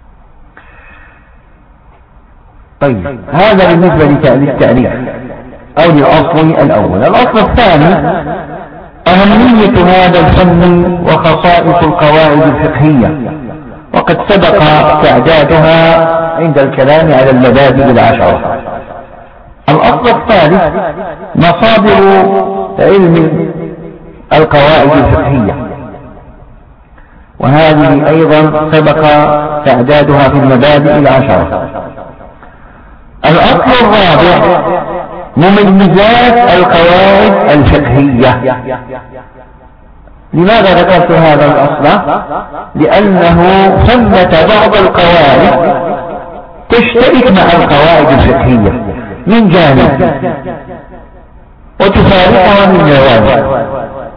طيب، هذا بالنسبة للتعريف. أو للأصل الأول. الأصل الثاني أهمية هذا الفن وخصائص القواعد الفقهية، وقد سبق تعدادها عند الكلام على المبادئ العشرة. الأصل الثالث مصادر علم القواعد الفقهية، وهذه أيضا سبق تعدادها في المبادئ العشرة. الأصل الرابع مميزات القواعد الفقهية. لماذا ذكرت هذا الأصل؟ لأنه ثمة بعض القواعد تشترك مع القواعد الفقهية من جانب وتفارقها من جوانب،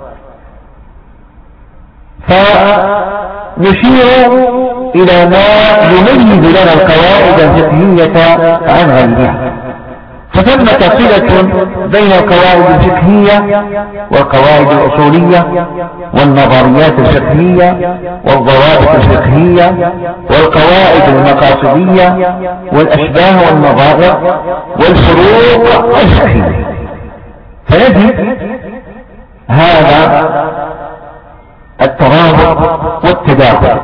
فنشير إلى ما يميز لنا القواعد الفقهية عن غيرها. فثمة صلة بين القواعد الفقهية والقواعد الأصولية والنظريات الفقهية والضوابط الفقهية والقواعد المقاصدية والأشباه والنظائر والفروق الفقهية. فيجب هذا الترابط والتداخل،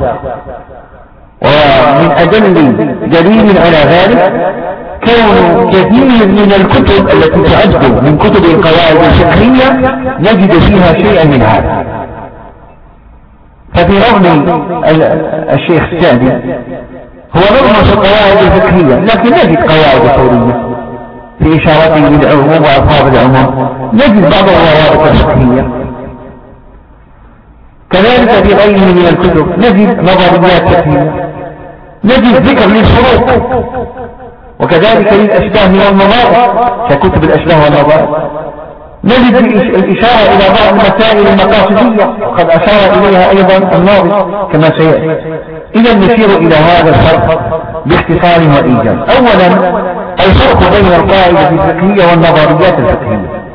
ومن أدل دليل على ذلك كون كثير من الكتب التي تعد من كتب القواعد الفقهية نجد فيها شيئا من هذا. ففي نظم الشيخ السعدي هو نظم في القواعد الفقهية، لكن نجد قواعد أصولية في إشارته للعموم وألفاظ العموم، نجد بعض الضوابط الفقهية. كذلك في غيره من الكتب نجد نظريات فقهية، نجد ذكر للفروق، وكذلك للأشباه والنظائر ككتب الأشباه والنظائر، نجد الإشارة إلى بعض المسائل المقاصدية وقد أشار إليها أيضا الناظم كما سيأتي. إذا نشير إلى هذا الفرق باختصار وإيجاز. أولا الفرق بين القاعدة الفقهية والنظريات الفقهية.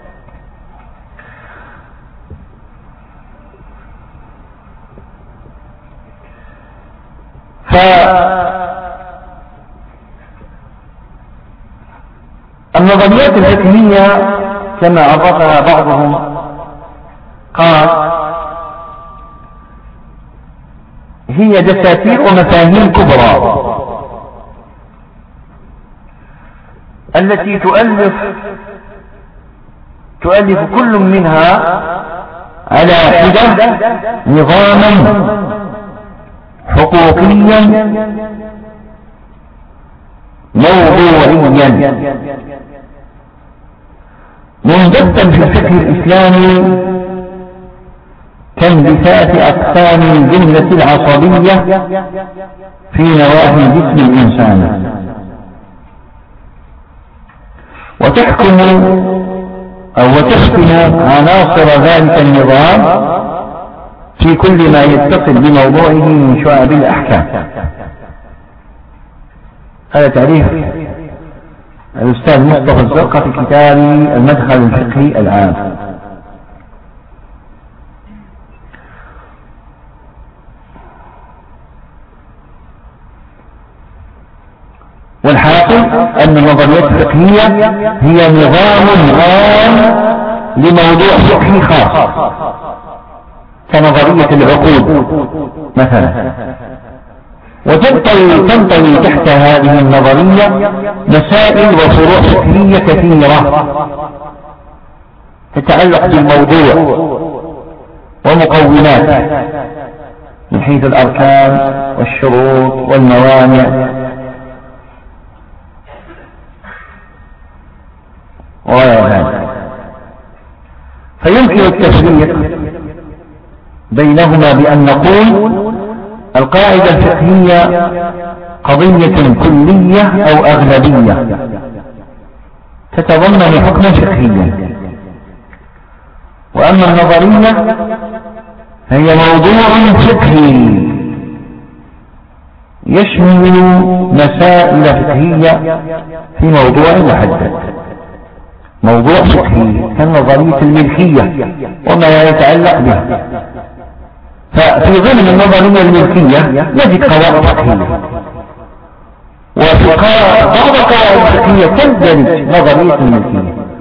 فالنظريات الفقهية كما عرفها بعضهم قال هي دساتير ومفاهيم كبرى التي تؤلف تؤلف كل منها على حدة نظاما حقوقيا موضوعيا منضبطا في الفقه الإسلامي كانبثاث أقسام الجملة العصبية في نواحي جسم الإنسان، وتحكم أو وتحكم عناصر ذلك النظام في كل ما يتصل بموضوعه من شعب الأحكام. هذا تعريف الأستاذ مصطفى الزرقاء في كتاب المدخل الفقهي العام. والحاصل أن النظريات الفقهية هي نظام عام لموضوع فقهي خاص كنظرية العقود مثلا، وتنطوي تنطوي تحت هذه النظرية مسائل وفروع فقهية كثيرة تتعلق بالموضوع ومقوماته من حيث الأركان والشروط والموانع وغير ذلك. فيمكن التفريق بينهما بأن نقول القاعدة الفقهية قضية كلية أو أغلبية تتضمن حكما فقهيا، وأما النظرية هي موضوع فقهي يشمل مسائل فقهية في موضوع محدد، موضوع فقهي كالنظرية الملكية وما يتعلق به. ففي ضمن النظرية الملكية نجد قواعد فقهية، وفي بعض القواعد الفقهية تندرج نظرية الملكية،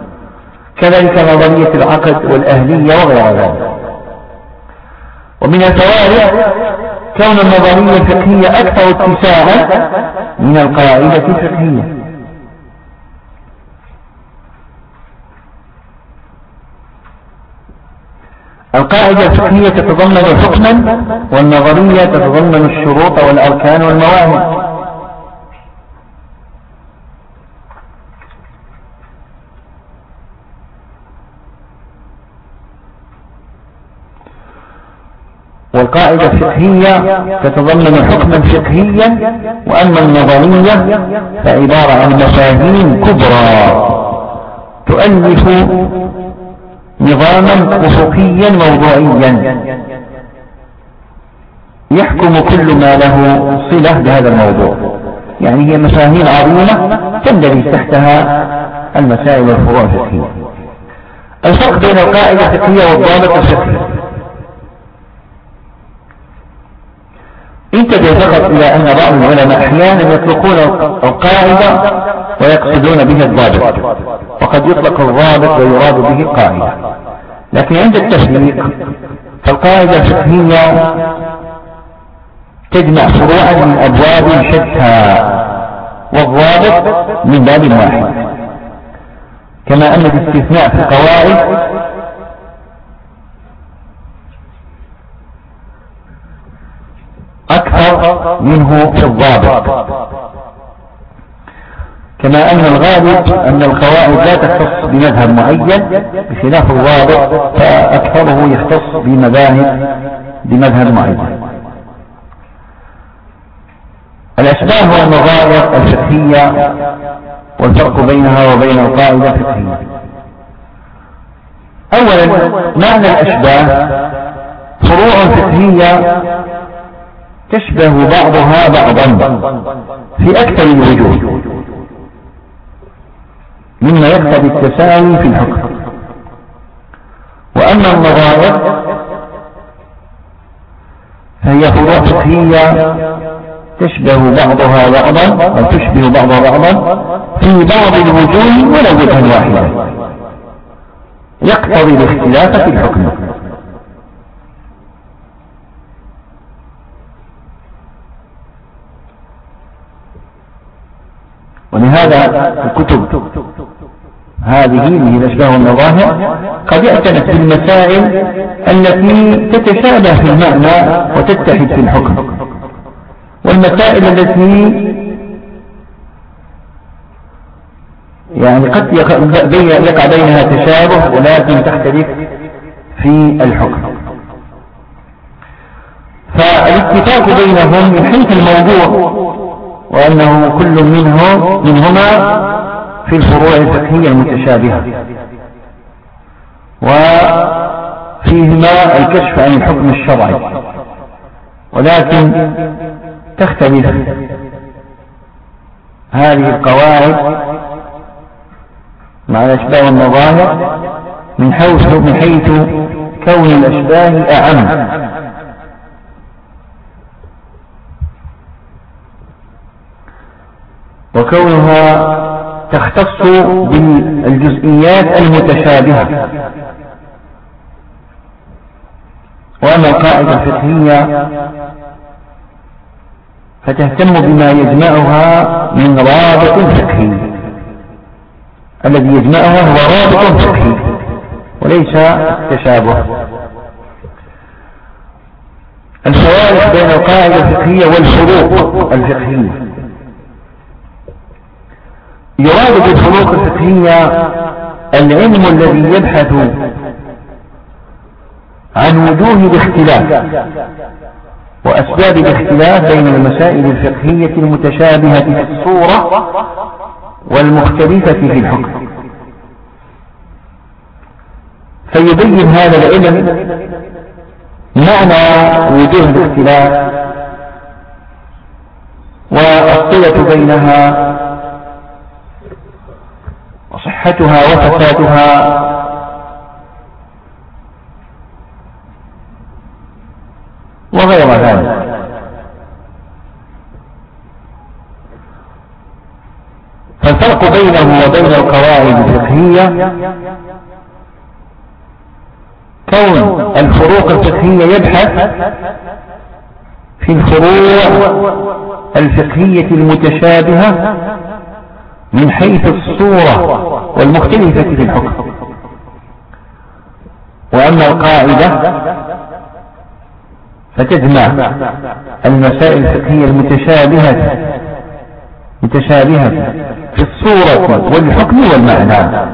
كذلك نظرية العقد والأهلية وغير ذلك. ومن الفوارق كون النظرية الفقهية أكثر اتساعا من القاعدة الفقهية. القاعدة الفقهية تتضمن حكما، والنظرية تتضمن الشروط والأركان والموانع. والقاعدة الفقهية تتضمن حكما فقهيا، وأما النظرية فعبارة عن مفاهيم كبرى تؤلف نظاما أفقيا موضوعيا يحكم كل ما له صلة بهذا الموضوع. يعني هي مفاهيم عظيمة تندرج تحتها المسائل والفروع الفقهية. الفرق بين القاعدة الفقهية والضابط الفقهي: انتبه فقط إلى أن بعض العلماء أحيانا يطلقون القاعدة ويقصدون به الضابط، وقد يطلق الضابط ويراد به القاعدة. لكن عند التفريق فالقاعدة الفقهية تجمع فروعا من أبواب شتى، والضابط من باب واحد، كما أن الاستثناء في القواعد أكثر منه في الضابط، كما أن الغالب أن القواعد لا تختص بمذهب معين بخلاف الضابط فأكثره يختص بمذاهب بمذهب معين. الأشباه والنظائر الفقهية والفرق بينها وبين القاعدة الفقهية: أولا، معنى الأشباه فروع فقهية تشبه بعضها بعضا في أكثر الوجوه، مما يقتضي التساوي في الحكم. وأما النظائر فهي فروع فقهية تشبه بعضها بعضا أو تشبه بعضها بعضا في بعض الوجوه ولو وجها واحدا يقتضي الاختلاف في الحكم. ولهذا الكتب هذه من الأشباه والمظاهر قد اعتنت بالمسائل التي تتشابه في المعنى وتتحد في الحكم، والمسائل التي يعني قد يقع بينها تشابه ولكن تختلف في الحكم. فالاتفاق بينهم من حيث الموضوع، وأنه كل منه منهما في الفروع الفقهية المتشابهة، وفيهما الكشف عن الحكم الشرعي، ولكن تختلف هذه القواعد مع الأشباه والمظاهر من حيث من حيث كون الأشباه أعم، وكونها تختص بالجزئيات المتشابهة. وأما القاعدة الفقهية فتهتم بما يجمعها من رابط فقهي، الذي يجمعها هو رابط فقهي وليس تشابه. الفوارق بين القاعدة الفقهية والفروق الفقهية: يراد بالفروق الفقهية العلم الذي يبحث عن وجوه الاختلاف وأسباب الاختلاف بين المسائل الفقهية المتشابهة في الصورة والمختلفة في الحكم، فيبين هذا العلم معنى وجوه الاختلاف والصلة بينها وصحتها وفسادها، وغير ذلك. فالفرق بينه وبين القواعد الفقهية كون الفروق الفقهية يبحث في الفروع الفقهية المتشابهة من حيث الصورة والمختلفة في الحكم. وأما القاعدة فتجمع المسائل الفقهية المتشابهة متشابهة في الصورة والحكم والمعنى.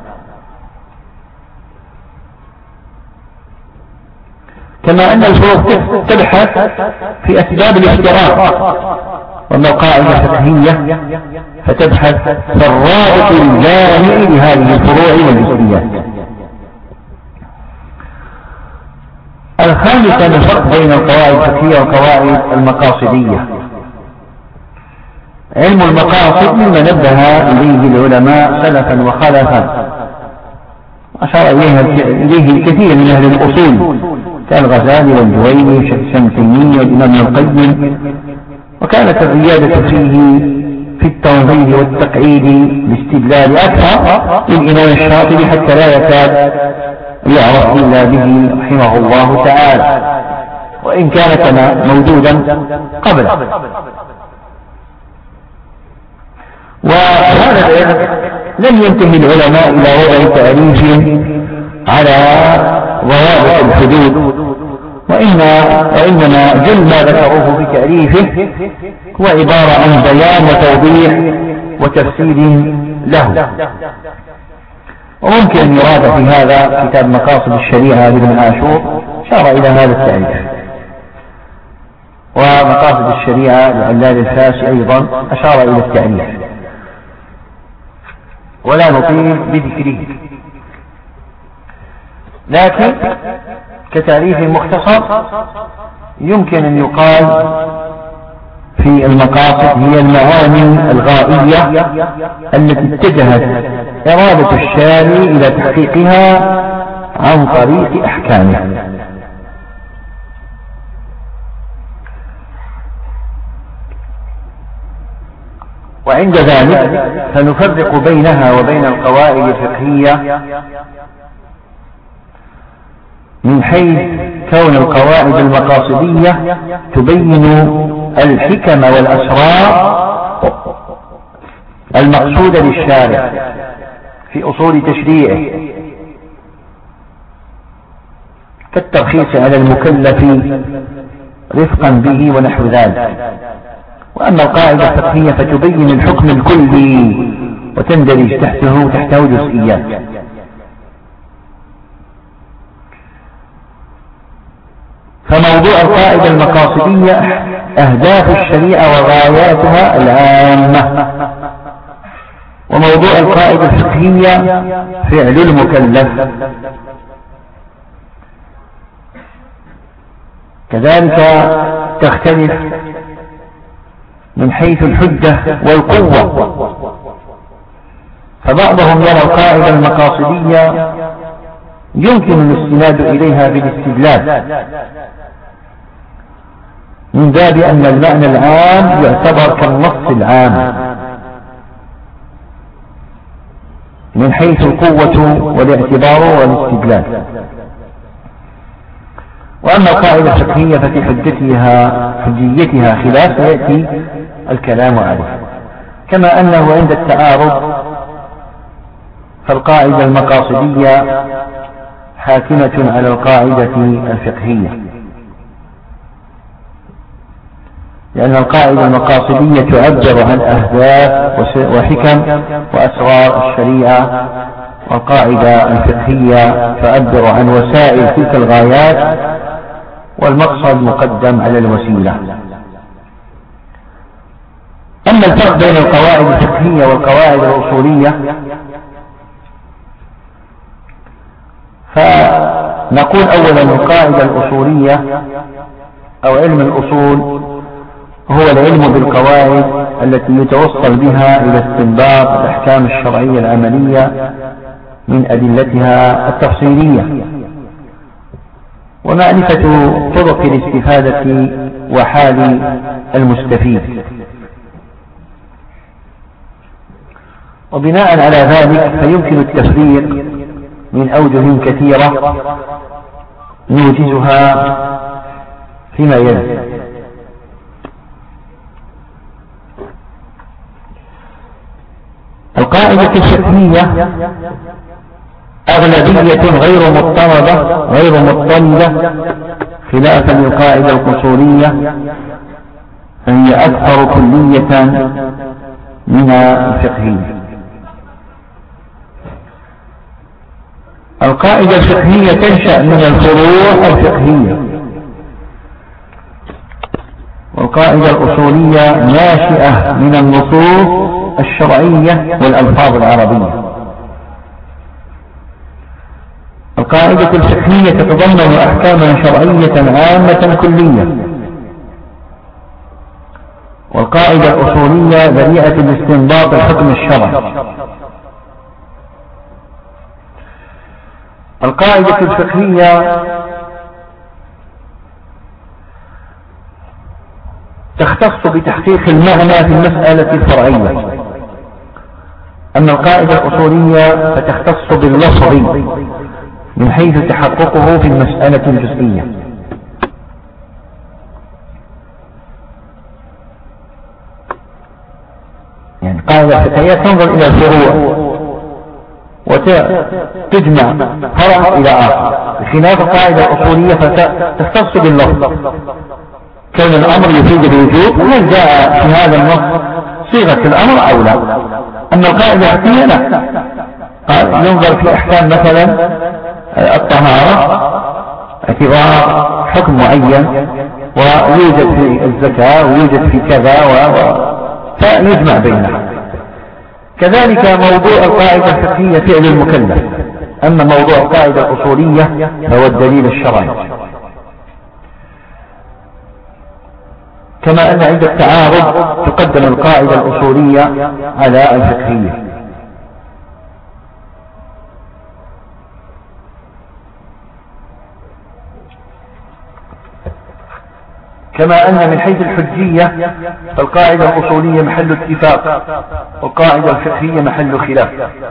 كما أن الفروق تبحث في أسباب الافتراق، وأما القاعدة فقهية فتبحث في الرابط الجامع لهذه الفروع والجزئيات. الخامسة الفرق بين القواعد الفقهية والقواعد المقاصدية. علم المقاصد مما نبه إليه العلماء سلفا وخلفا، أشار إليه الكثير من أهل الأصول كالغزالي والجويني والشيخ تيمية والإمام القيم، وكانت الريادة فيه في التنظير والتقعيد باستدلال أكثر للإمام الشاطبي حتى لا يكاد يعرف إلا به رحمه الله تعالى، وإن كان كما موجودا قبله. وهذا العلم لم ينتهي العلماء إلى وضع تعريف على ضوابط الحدود، وإنما, وإنما جل ما ذكروه في تعريفه هو عبارة عن بيان وتوضيح وتفسير له. وممكن أن يراد في هذا كتاب مقاصد الشريعة لابن عاشور شار إلى هذا التعريف، ومقاصد الشريعة لعلال الفاسي أيضا أشار إلى التعريف، ولا نطيل بذكره، لكن كتعريف مختصر يمكن أن يقال في المقاصد هي المعاني الغائية التي اتجهت إرادة الشارع إلى تحقيقها عن طريق أحكامه. وعند ذلك فنفرق بينها وبين القواعد الفقهية من حيث كون القواعد المقاصدية تبين الحكم والأسرار المقصودة للشارع في أصول تشريعه، كالترخيص على المكلف رفقا به ونحو ذلك. وأما القاعدة الفقهية فتبين الحكم الكلي وتندرج تحته تحته جزئيات. فموضوع القاعدة المقاصدية أهداف الشريعة وغاياتها العامة، وموضوع القاعدة الفقهية فعل المكلف. كذلك تختلف من حيث الحجة والقوة، فبعضهم يرى القاعدة المقاصدية يمكن الاستناد إليها بالاستدلال من باب أن المعنى العام يعتبر كالنص العام من حيث القوة والاعتبار والاستدلال. وأما القاعدة الفقهية ففي حجتها حجيتها خلاف يأتي الكلام عليه، كما أنه عند التعارض فالقاعدة المقاصدية حاكمة على القاعدة الفقهية، لأن القاعدة المقاصدية تعبر عن أهداف وحكم وأسرار الشريعة، والقاعدة الفقهية تعبر عن وسائل تلك الغايات، والمقصد مقدم على الوسيلة. أما الفرق بين القواعد الفقهية والقواعد الأصولية فنقول أولا القاعدة الأصولية أو علم الأصول هو العلم بالقواعد التي يتوصل بها إلى استنباط الأحكام الشرعية العملية من أدلتها التفصيلية، ومعرفة طرق الاستفادة وحال المستفيد. وبناء على ذلك فيمكن التفريق من أوجه كثيرة نوجزها فيما يلي. القاعدة الفقهية أغلبية غير مضطردة غير مضطردة خلافا للقاعدة الأصولية، فهي أكثر كلية من الفقهية. القاعدة الفقهية تنشأ من الفروع الفقهية، والقاعدة الأصولية ناشئة من النصوص الشرعية والألفاظ العربية. القاعدة الفقهية تتضمن أحكاما شرعية عامة كلية، والقاعدة الأصولية ذريعة لاستنباط الحكم الشرعي. القاعدة الفقهية تختص بتحقيق المعنى في المسألة الفرعية، أما القاعدة الأصولية فتختص باللفظ من حيث تحققه في المسألة الجزئية. يعني القاعدة الفقهية تنظر إلى الفروع وتجمع فرع إلى آخر، بخلاف القاعدة الأصولية فتختص باللفظ، كون الأمر يفيد الوجوب هل جاء في هذا النص صيغة الأمر أو لا. أما القاعدة الفقهية لا، ينظر في أحكام مثلا الطهارة اعتبار حكم معين، ويوجد في الزكاة ويوجد في كذا و... فيجمع بينها. كذلك موضوع القاعدة الفقهية فعل المكلف، أما موضوع القاعدة الأصولية فهو الدليل الشرعي. كما أن عند التعارض تقدم القاعدة الأصولية على الفقهية. كما أن من حيث الحجية فالقاعدة الأصولية محل اتفاق، والقاعدة الفقهية محل خلاف.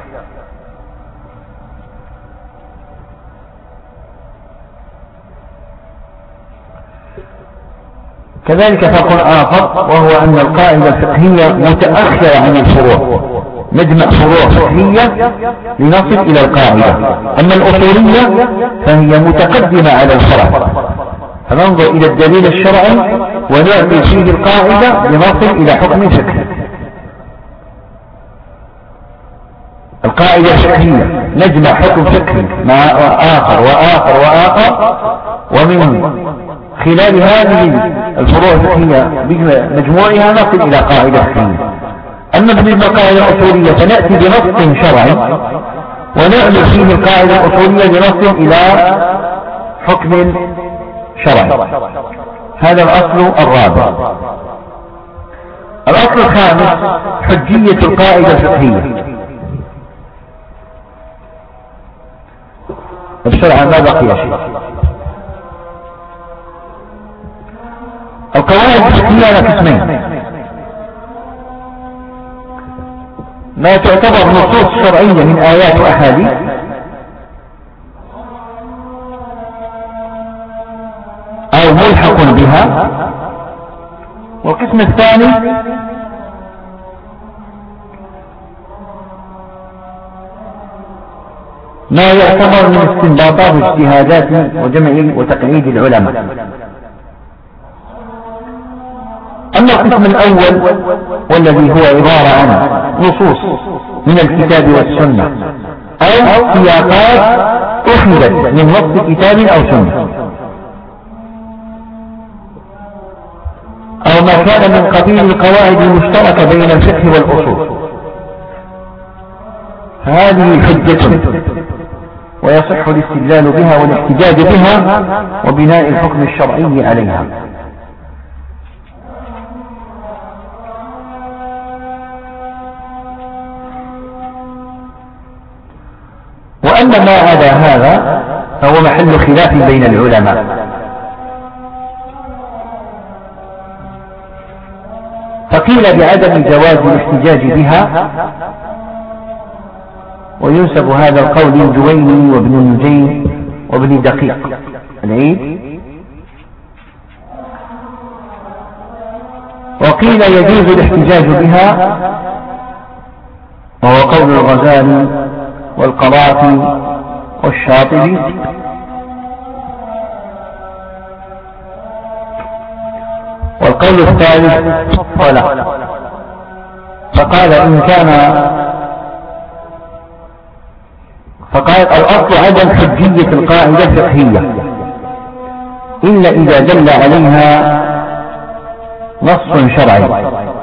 كذلك فرق آخر، وهو أن القاعدة الفقهية متأخرة عن الفروع، نجمع فروع فقهية لنصل إلى القاعدة، أما الأصولية فهي متقدمة على الفرع، فننظر إلى الدليل الشرعي ونعمل فيه القاعدة لنصل إلى حكم فقهي. القاعدة الفقهية نجمع حكم فقهي مع آخر وآخر وآخر، ومن خلال هذه الفروع الفقهية بمجموعها نصل إلى قاعدة فقهية. أما بالنسبة للقاعدة الأصولية فنأتي بنص شرعي ونعمل فيه القاعدة الأصولية لنصل إلى حكم شرعي. هذا الأصل الرابع. الأصل الخامس حجية القاعدة الفقهية. بسرعة ما بقي شيء. القواعد الفقهية على قسمين: ما تعتبر نصوص شرعية من آيات وأحاديث، أو ملحق بها، والقسم الثاني ما يعتبر من استنباطات واجتهادات وجمع وتقعيد العلماء. أما القسم الأول والذي هو عبارة عن نصوص من الكتاب والسنة أو سياقات أخذت من نص كتاب أو سنة، أو ما كان من قبيل القواعد المشتركة بين الفقه والأصول، فهذه حجة ويصح الاستدلال بها والاحتجاج بها وبناء الحكم الشرعي عليها. وأما ما عدا هذا فهو محل خلاف بين العلماء، فقيل بعدم جواز الاحتجاج بها، وينسب هذا القول للجويني وابن النجيم وابن دقيق، العيد. وقيل يجوز الاحتجاج بها، وهو قول الغزالي والقرافي والشاطبي. والقول الثالث فلا، فقال إن كان فقال الأصل عدم حجية القاعدة الفقهية إلا إذا دل عليها نص شرعي.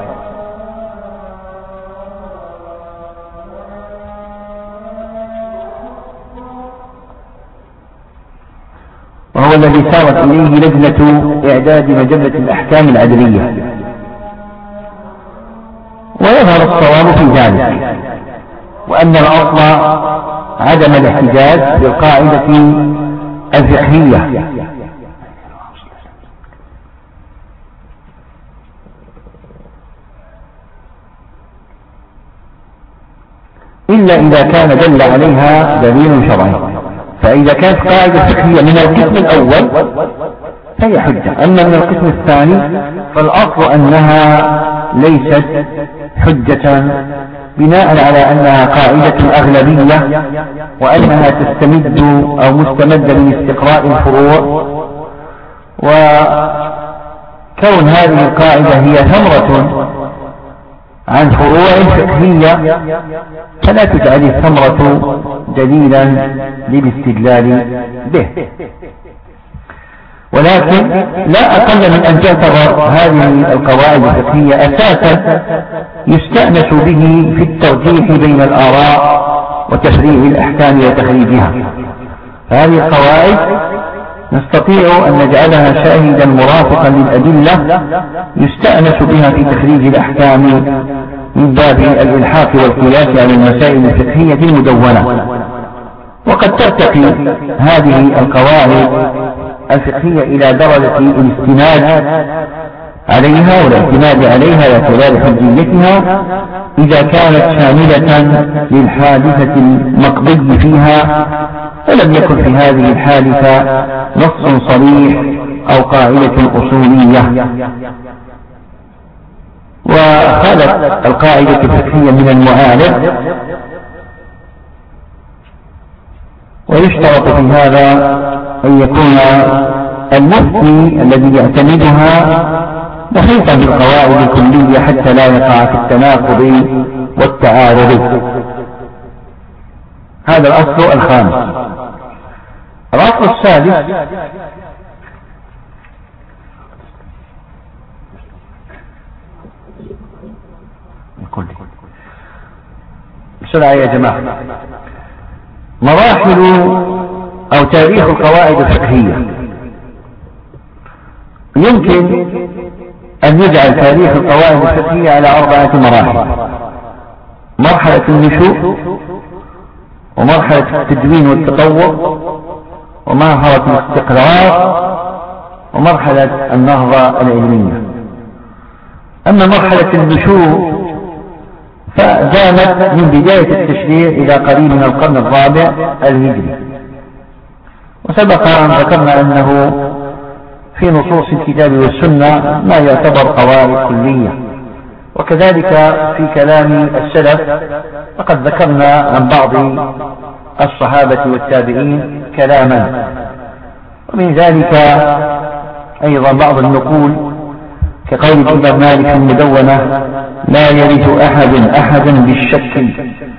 وهو الذي سارت إليه لجنة إعداد مجلة الأحكام العدلية. ويظهر الصواب في ذلك، وأن الأصل عدم الاحتجاج بالقاعدة الفقهية، إلا إذا كان دل عليها دليل شرعي. فإذا كانت قاعدة فقهية من القسم الأول فهي حجة، أما من القسم الثاني فالأصل أنها ليست حجة، بناء على أنها قاعدة أغلبية، وأنها تستمد أو مستمدة من استقراء الفروع. وكون هذه القاعدة هي ثمرة عن فروع فقهية فلا تجعل الثمرة دليلا للاستدلال به. ولكن لا أقل من أن تعتبر هذه القواعد الفقهية أساسا يستأنس به في الترجيح بين الآراء وتفريع الأحكام وتخريجها. هذه القواعد نستطيع أن نجعلها شاهدا مرافقا للأدلة يستأنس بها في تخريج الأحكام من باب الإلحاق والقياس على المسائل الفقهية المدونة. وقد ترتقي هذه القواعد الفقهية إلى درجة الاستناد عليها والاعتماد عليها واعتبار حجيتها إذا كانت شاملة للحادثة المقضي فيها، ولم يكن في هذه الحادثة نص صريح أو قاعدة أصولية. وخالت القاعدة الفقهية من المعارض. ويشترط في هذا أن يكون المفتي الذي يعتمدها محيطا بالقواعد الكلية حتى لا يقع في التناقض والتعارض. هذا الأصل الخامس. الأصل السادس بسرعة يا جماعة. مراحل أو تاريخ القواعد الفقهية. يمكن أن يجعل تاريخ القواعد الفقهية على أربعة مراحل: مرحلة النشوء، ومرحلة التدوين والتطور، ومرحلة الاستقرار، ومرحلة النهضة العلمية. أما مرحلة النشوء فدامت من بداية التشريع إلى قريب من القرن الرابع الهجري. وسبق أن ذكرنا أنه في نصوص الكتاب والسنة ما يعتبر قواعد كلية، وكذلك في كلام السلف فقد ذكرنا عن بعض الصحابة والتابعين كلاما. ومن ذلك أيضا بعض النقول كقول الإمام مالك المدونة: لا يرث أحد أحدا بالشك.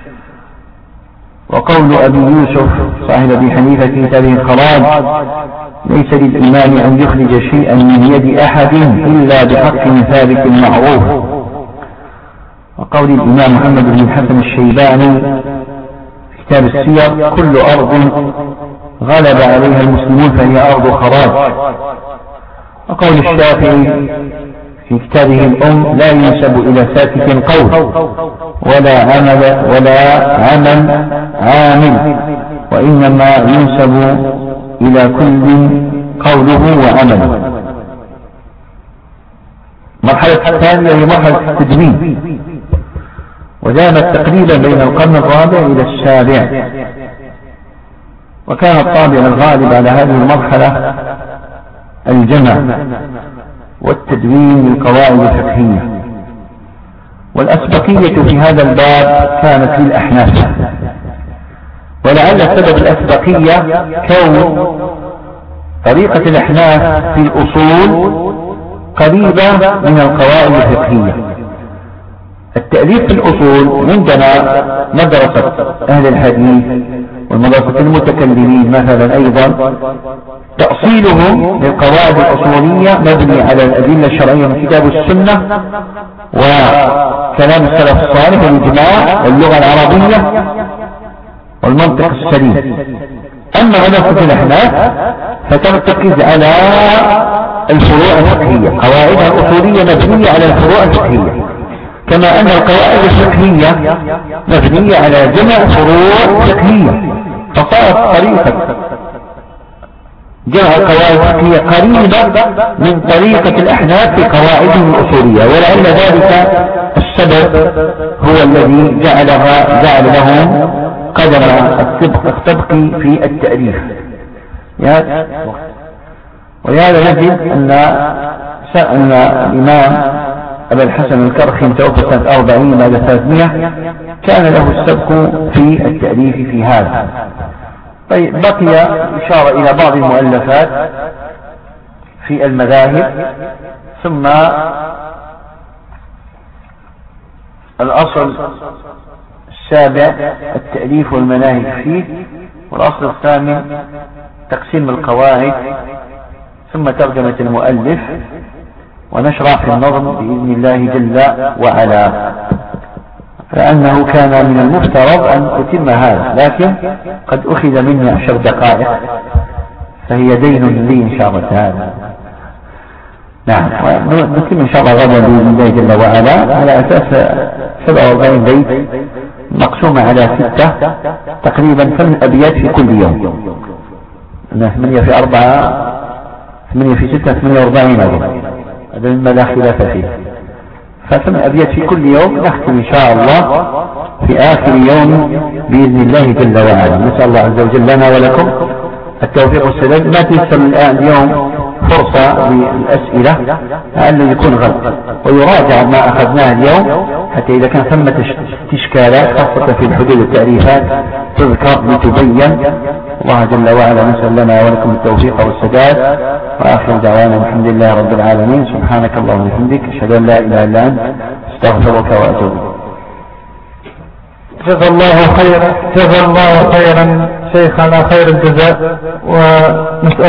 وقول أبي يوسف صاحب أبي حنيفة في كتابه الخراج: ليس للإمام أن يخرج شيئا من يد أحد إلا بحق ثابت معروف. وقول الإمام محمد بن الحسن الشيباني في كتاب السير: كل أرض غلب عليها المسلمون فهي أرض خراج. وقول الشافعي في كتابه الأم: لا ينسب إلى ساكت قول ولا عمل ولا عمل عامل، وإنما ينسب إلى كل قوله وعمله. مرحلة الثانية هي مرحلة التدوين، ودامت تقريبا بين القرن الرابع إلى السابع. وكان الطابع الغالب على هذه المرحلة الجمع والتدوين للقواعد الفقهية، والأسبقية في هذا الباب كانت للأحناف، ولعل سبب الأسبقية كون طريقة الأحناف في الأصول قريبة من القواعد الفقهية. التأليف في الأصول عندنا مدرسة أهل الحديث والمدرسة المتكلمين مثلا أيضا تأصيلهم للقواعد الأصولية مبني على الأدلة الشرعية من كتاب السنة وكلام السلف الصالح والإجماع واللغة العربية والمنطق السليم. أما مدرسة الأحناف فترتكز على الفروع الفقهية، قواعدها الأصولية مبنية على الفروع الفقهية، كما أن القواعد الفقهية مبنية على جمع فروع فقهية، فصارت طريقة جمع القواعد الفقهية قريبة من طريقة الأحناف في قواعدهم الأصولية، ولعل ذلك السبب هو الذي جعلها جعل لهم قدم السبق في التأليف. ولهذا نجد أن أن الإمام أبا الحسن الكرخي متوفى سنة أربعين بعد ثلاثمائة كان له السبق في التأليف في هذا. طيب، بقي إشارة إلى بعض المؤلفات في المذاهب، ثم الأصل السابع التأليف والمناهج فيه، والأصل الثامن تقسيم القواعد، ثم ترجمة المؤلف، ونشرع في النظم بإذن الله جل وعلا، فأنه كان من المفترض أن أتم هذا، لكن قد أخذ مني عشر دقائق فهي دين لي إن شاء الله تعالى. نعم، نتم إن شاء الله غدا بإذن الله جل وعلا على أساس سبعة وأربعين بيت مقسومة على ستة، تقريبا ثمان أبيات في كل يوم، ثمانية في أربعة ثمانية في ستة ثمانية وأربعين أيضا، هذا مما لا خلاف فيه. فثمان أبيات في كل يوم نختم إن شاء الله في آخر يوم بإذن الله جل وعلا. نسأل الله عز وجل لنا ولكم التوفيق والسداد. ما تيسر الآن اليوم فرصة للأسئلة لعله يكون غد، ويراجع ما أخذناه اليوم حتى إذا كان ثمة إشكالات خاصة في الحدود والتعريفات تذكر لتبين. الله جل وعلا نسأل لنا ولكم التوفيق والسداد، وآخر دعوانا الحمد لله رب العالمين. سبحانك اللهم وبحمدك، أشهد أن لا إله إلا أنت، استغفرك وأتوب إليك. جزا الله خيرا، جزا الله خيرا شيخنا خير الجزاء. ونسأل